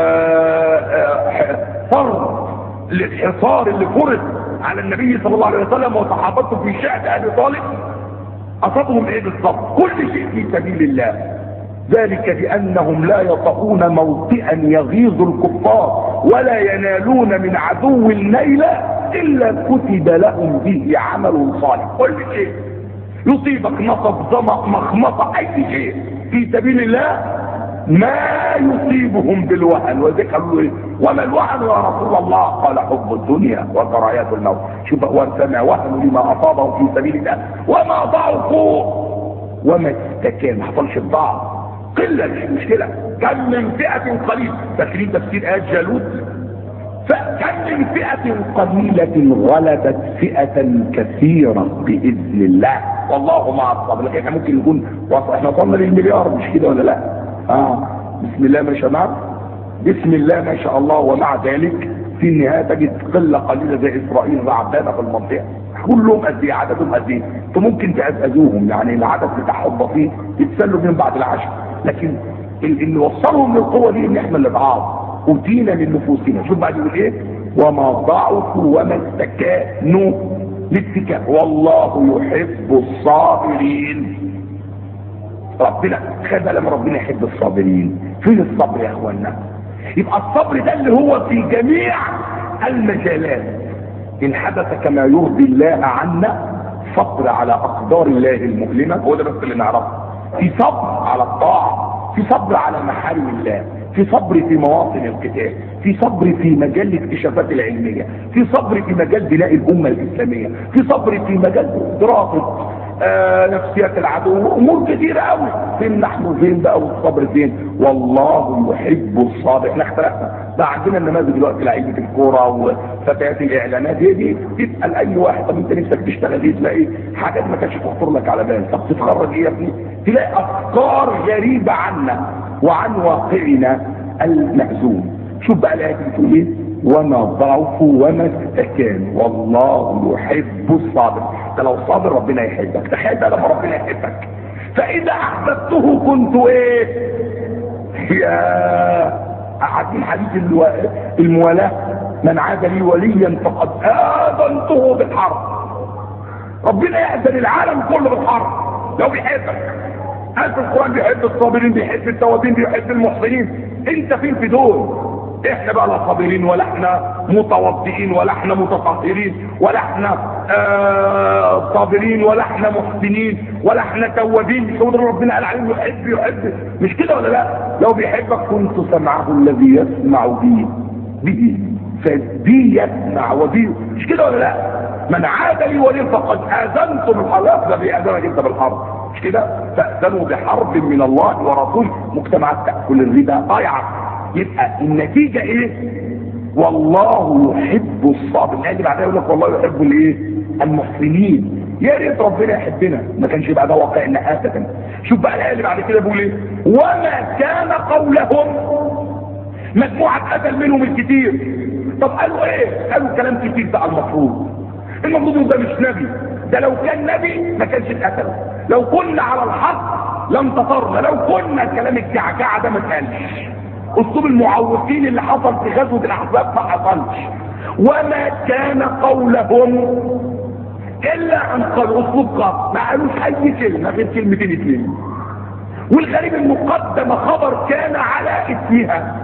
فرض للحصار اللي فرض على النبي صلى الله عليه وسلم وصحابته في شأن ابي طالب. اصابهم ايه بالضبط؟ كل شيء في سبيل الله. ذلك بانهم لا يطؤون موطئا يغيظ الكفار ولا ينالون من عدو النيل الا كتب لهم به عمل صالح. كل شيء يصيبك، نصب، ظمأ، مخمصة، اي شيء في سبيل الله ما يصيبهم بالوهن. وذلك قالوا ايه؟ وما الوهن يا رسول الله؟ قال حب الدنيا وكراهية الموت. شوف هو فما وهنوا لما اصابهم في سبيل الله وما ضعفوا وما استكانوا. ما حصلش الضعف، قله مش مشكله. كم من فئه قليله، فاكرين تفسير ايات جالوت؟ فكم من فئه قليله غلبت فئه كثيره باذن الله والله مع الصابرين. لكن احنا ممكن نكون احنا وصلنا للمليار مش كده ولا لا؟ بسم الله ما شاء الله، بسم الله ما شاء الله. ومع ذلك في النهايه تجد قله قليله زي اسرائيل وعبانه في المنطقه كلهم قد ايه؟ عددهم قد ايه؟ فممكن تأذوهم، يعني العدد بتاعهم بسيط يتسلوا بهم بعد العشاء. لكن اللي وصلهم للقوه دي ان احنا اللي ضعاف اوتينا من نفوسنا. شوف بعد يقول ايه؟ وما ضعفوا وما استكانوا. الاستكاء والله يحب الصابرين. ربنا خد لما ربنا يحب الصابرين. فين الصبر يا اخوانا؟ يبقى الصبر ده اللي هو في جميع المجالات. ان حدث كما يرضي الله عنا صبر على اقدار الله المؤلمه، هو ده بس اللي نعرفه. في صبر على الطاعه، في صبر على محارم الله، في صبر في مواطن القتال، في صبر في مجال الاكتشافات العلميه، في صبر في مجال بناء الامه الاسلاميه، في صبر في مجال دراسه نفسيات العدو، امور كثيره قوي. فين نحن فين بقى والصبر فين؟ والله يحب الصابر. احنا اختلفنا بقى، عندنا النماذج دلوقتي لعيبه الكوره وفتيات الاعلانات. هي دي تسال اي واحد طب انت نفسك تشتغل ايه؟ تلاقي حاجات ما كانتش تخطر لك على بالك. طب تتخرج ايه يا ابني؟ تلاقي افكار غريبه عنا وعن واقعنا المهزوم. شوف بقى الايه بتقول ايه؟ وما ضعفوا وما استكانوا والله يحب الصابر. انت لو صابر ربنا يحبك. تخيل بقى لما ربنا يحبك. فاذا احببته كنت ايه؟ يا عارفين حديث الموالاه؟ من عاد لي وليا فقد اذنته بالحرب. ربنا يأذن العالم كله بالحرب لو بيحبك. قال في القرآن بيحب الصابرين، بيحب التوابين، بيحب المحسنين. انت فين في دول؟ احنا بقى لا صابرين ولا احنا متوضئين ولا احنا متطهرين ولا احنا صابرين ولا احنا محسنين ولا احنا توابين. شو ربنا قال عليهم يحب مش كده ولا لا؟ لو بيحبك كنت سمعه الذي يسمع به فبي يسمع وبي، مش كده ولا لا؟ من عاد لي ولي فقد اذنتم بالحرب. ده بيأذنك انت بالحرب مش كده؟ فأذنوا بحرب من الله ورسوله. مجتمعات تأكل الربا ضايعه. يبقى النتيجة ايه؟ والله يحب الصابر. الآية اللي بعدها يقول لك والله يحب الايه؟ المحسنين. يا ريت ربنا يحبنا، ما كانش يبقى ده واقعنا ابدا. شوف بقى الآية اللي بعد كده بيقول ايه؟ وما كان قولهم. مجموعة قتل منهم الكتير. طب قالوا ايه؟ قالوا كلام كتير بقى المفروض. المفروض إنه ده مش نبي، ده لو كان نبي ما كانش اتقتل. لو كنا على الحق لانتصرنا، لو كنا الكلام الكعكعه ده ما اتقالش. اسلوب المعوقين اللي حصل في غزوه الاحزاب ما حصلش. وما كان قولهم الا ان قالوا، اسلوب قاطع، ما قالوش اي كلمه غير كلمتين اتنين. والغريب انه قدم خبر كان على اسمها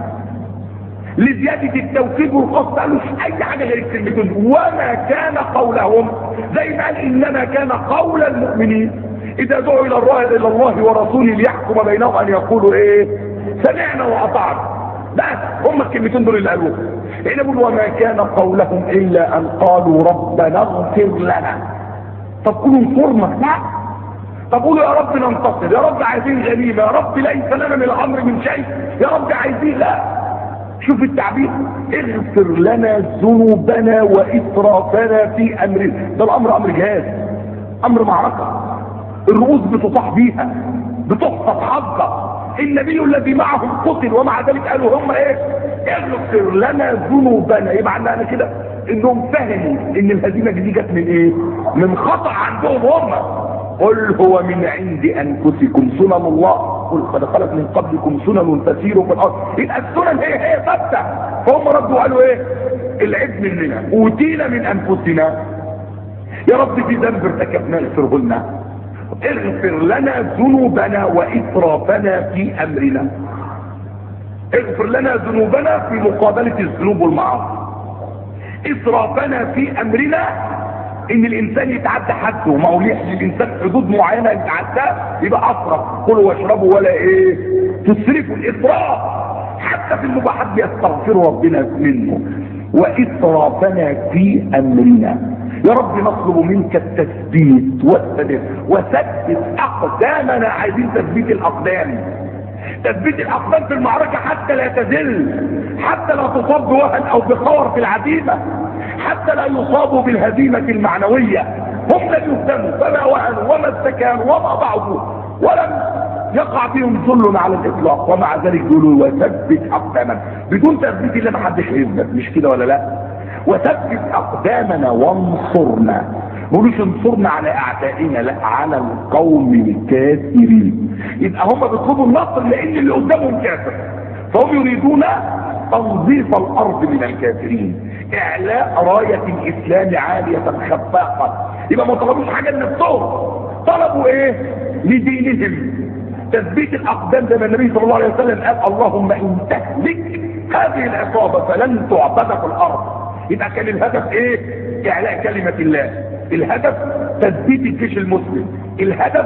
لزياده التوكيد والقصد، ما قالوش اي حاجه غير الكلمتين. وما كان قولهم، زي ما قال انما كان قول المؤمنين اذا دعوا الى الله ورسوله ليحكم بينهم ان يقولوا ايه؟ سمعنا واطعنا. بس هم الكلمتين دول اللي قالوهم. هنا بيقول وما كان قولهم الا ان قالوا ربنا اغفر لنا. طب قولوا انصرنا، لا. طب قولوا يا رب ننتصر، يا رب عايزين غنيمه، يا رب ليس لنا من الامر من شيء، يا رب عايزين. لا، شوف التعبير، اغفر لنا ذنوبنا واسرافنا في امرنا. ده الامر امر جهاد، امر معركه، الرؤوس بتطاح بيها، بتخطف حظها. النبي الذي معهم قتل ومع ذلك قالوا هم ايه؟ اغفر لنا ذنوبنا. يبقى عندنا كده انهم فهموا ان الهزيمه دي جت من ايه؟ من خطأ عندهم هم. قل هو من عند انفسكم سنن الله، قل قد خلت من قبلكم سنن تسيروا في الارض. يبقى السنن هي ثابته. فهم ردوا قالوا ايه؟ العيب مننا، اوتينا من انفسنا. يا رب في ذنب ارتكبناه اغفره لنا، اغفر لنا ذنوبنا واسرافنا في امرنا. اغفر لنا ذنوبنا في مقابله الذنوب والمعاصي. اسرافنا في امرنا ان الانسان يتعدى حده، ما هو للانسان حدود معينه يتعداها يبقى اسرف. كلوا واشربوا ولا ايه تسرفوا. الاسراف حتى في المباحات بيستغفروا ربنا منه. واسرافنا في امرنا، يا رب نطلب منك التثبيت والسداد وثبت اقدامنا. عايزين تثبيت الاقدام، تثبيت الاقدام في المعركه حتى لا تذل، حتى لا تصاب بوهن او بخور في العزيمه، حتى لا يصابوا بالهزيمه المعنويه. هم لم يهزموا فما وهنوا وما استكانوا وما ضعفوا ولم يقع بهم ذل على الاطلاق، ومع ذلك يقولوا وثبت اقدامنا. بدون تثبيت الله ما حدش هيثبت، مش كده ولا لا؟ وثبت اقدامنا وانصرنا. مقولوش انصرنا على اعدائنا، لا، على القوم الكافرين. يبقى هم بيطلبوا النصر لان اللي قدامهم كافر، فهم يريدون تنظيف الارض من الكافرين، اعلاء رايه الاسلام عاليه خفاقه. يبقى ما طلبوش حاجه لنفسهم، طلبوا ايه؟ لدينهم. تثبيت الاقدام زي ما النبي صلى الله عليه وسلم قال اللهم ان تهلك هذه العصابه فلن تعبد في الارض. يبقى كان الهدف ايه؟ اعلاء كلمه الله، الهدف تثبيت الجيش المسلم، الهدف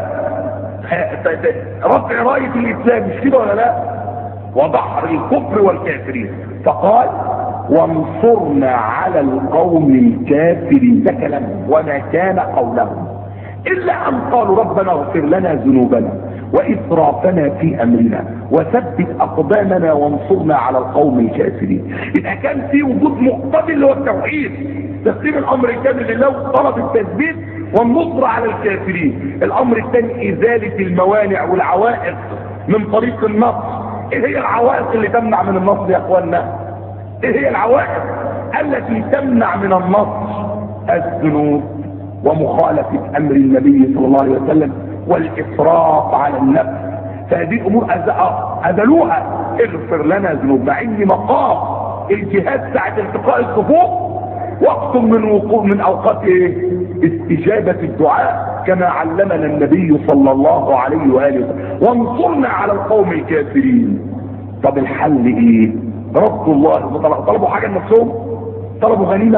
رفع رايه الاسلام، مش كده ولا لا؟ وبحر الكفر والكافرين. فقال وانصرنا على القوم الكافرين. ده كلام وما كان قولهم الا ان قالوا ربنا اغفر لنا ذنوبنا واسرافنا في امرنا وثبت اقدامنا وانصرنا على القوم الكافرين. يبقى كان في وجود مقتضي اللي هو التوحيد، تسليم الامر الكامل لله وطلب التثبيت والنصر على الكافرين. الامر الثاني ازاله الموانع والعوائق من طريق النصر. ايه هي العوائق اللي تمنع من النصر يا اخوانا؟ ايه هي العوائق التي تمنع من النصر؟ الذنوب ومخالفه امر النبي صلى الله عليه وسلم والإسراف على النفس. فهذه الأمور أزلوها. اغفر لنا ذنوب، مع إن مقام الجهاد ساعة التقاء الصفوف وقت من أوقات استجابة الدعاء كما علمنا النبي صلى الله عليه وآله وسلم. وانصرنا على القوم الكافرين. طب الحل إيه؟ رب الله. طلبوا حاجة لنفسهم؟ طلبوا غنيمة؟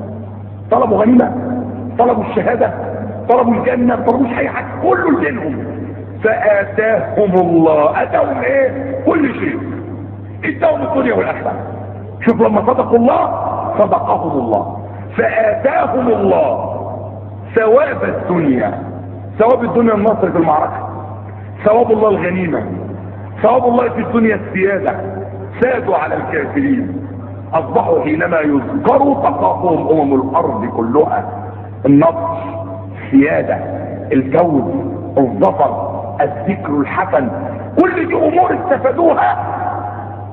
طلبوا الشهادة؟ طلبوا الجنة؟ طلبوش اي حاجة، كله لدينهم. فآتاهم الله. اتاهم ايه؟ كل شيء. اداهم الدنيا والاخرة. شوف لما صدقوا الله صدقهم الله. فآتاهم الله ثواب الدنيا. ثواب الدنيا النصر في المعركة، ثواب الله الغنيمة، ثواب الله في الدنيا السيادة. سادوا على الكافرين، اصبحوا حينما يذكروا تخافهم الارض كلها. النصر، السيادة، الجود، الظفر، الذكر الحسن، كل دي امور استفادوها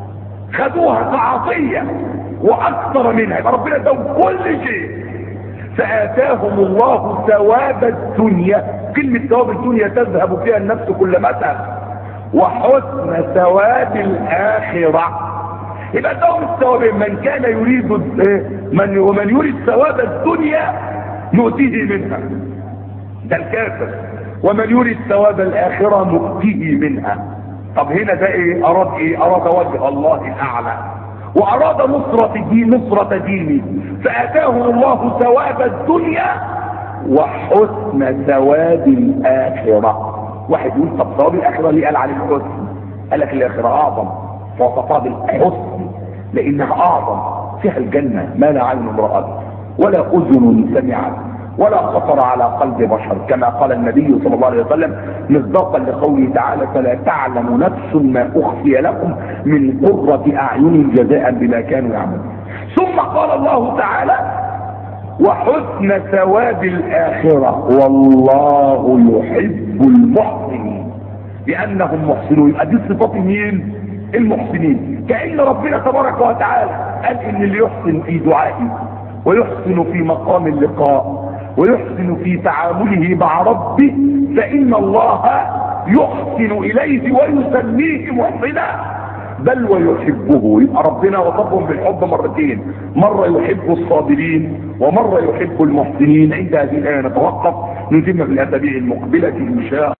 خدوها كعطية واكثر منها. يبقى ربنا اداهم كل شيء. فآتاهم الله ثواب الدنيا. كلمة ثواب الدنيا تذهب فيها النفس كل متى. وحسن ثواب الآخرة. يبقى ثواب الثوابين، من كان يريد ومن يريد ثواب الدنيا نؤتيه منها، ده الكافر. ومن يريد ثواب الآخرة نؤتيه منها. طب هنا ده ايه؟ اراد ايه؟ اراد وجه الله الاعلى، واراد نصرة دينه، فاتاهم الله ثواب الدنيا وحسن ثواب الاخرة. واحد يقول طب ثواب الاخرة ليه قال عليه الحسن؟ قال لك الاخرة اعظم، وصفها بالحسن لانها اعظم، فيها الجنة ما لا عين رأت ولا اذن سمعت ولا خطر على قلب بشر، كما قال النبي صلى الله عليه وسلم مصداقا لقوله تعالى: فلا تعلم نفس ما اخفي لكم من قرة اعين جزاء بما كانوا يعملون. ثم قال الله تعالى: وحسن ثواب الاخرة والله يحب المحسنين، لانهم محسنون. يبقى دي صفات مين؟ المحسنين. كأن ربنا تبارك وتعالى قال ان اللي يحسن في دعائه ويحسن في مقام اللقاء ويحسن في تعامله مع ربه فإن الله يحسن إليه ويسميه محسنا بل ويحبه. يبقى ربنا وصفهم بالحب مرتين، مرة يحب الصابرين ومرة يحب المحسنين. عند هذه الآية نتوقف، نتم في الأسابيع المقبلة إن شاء الله.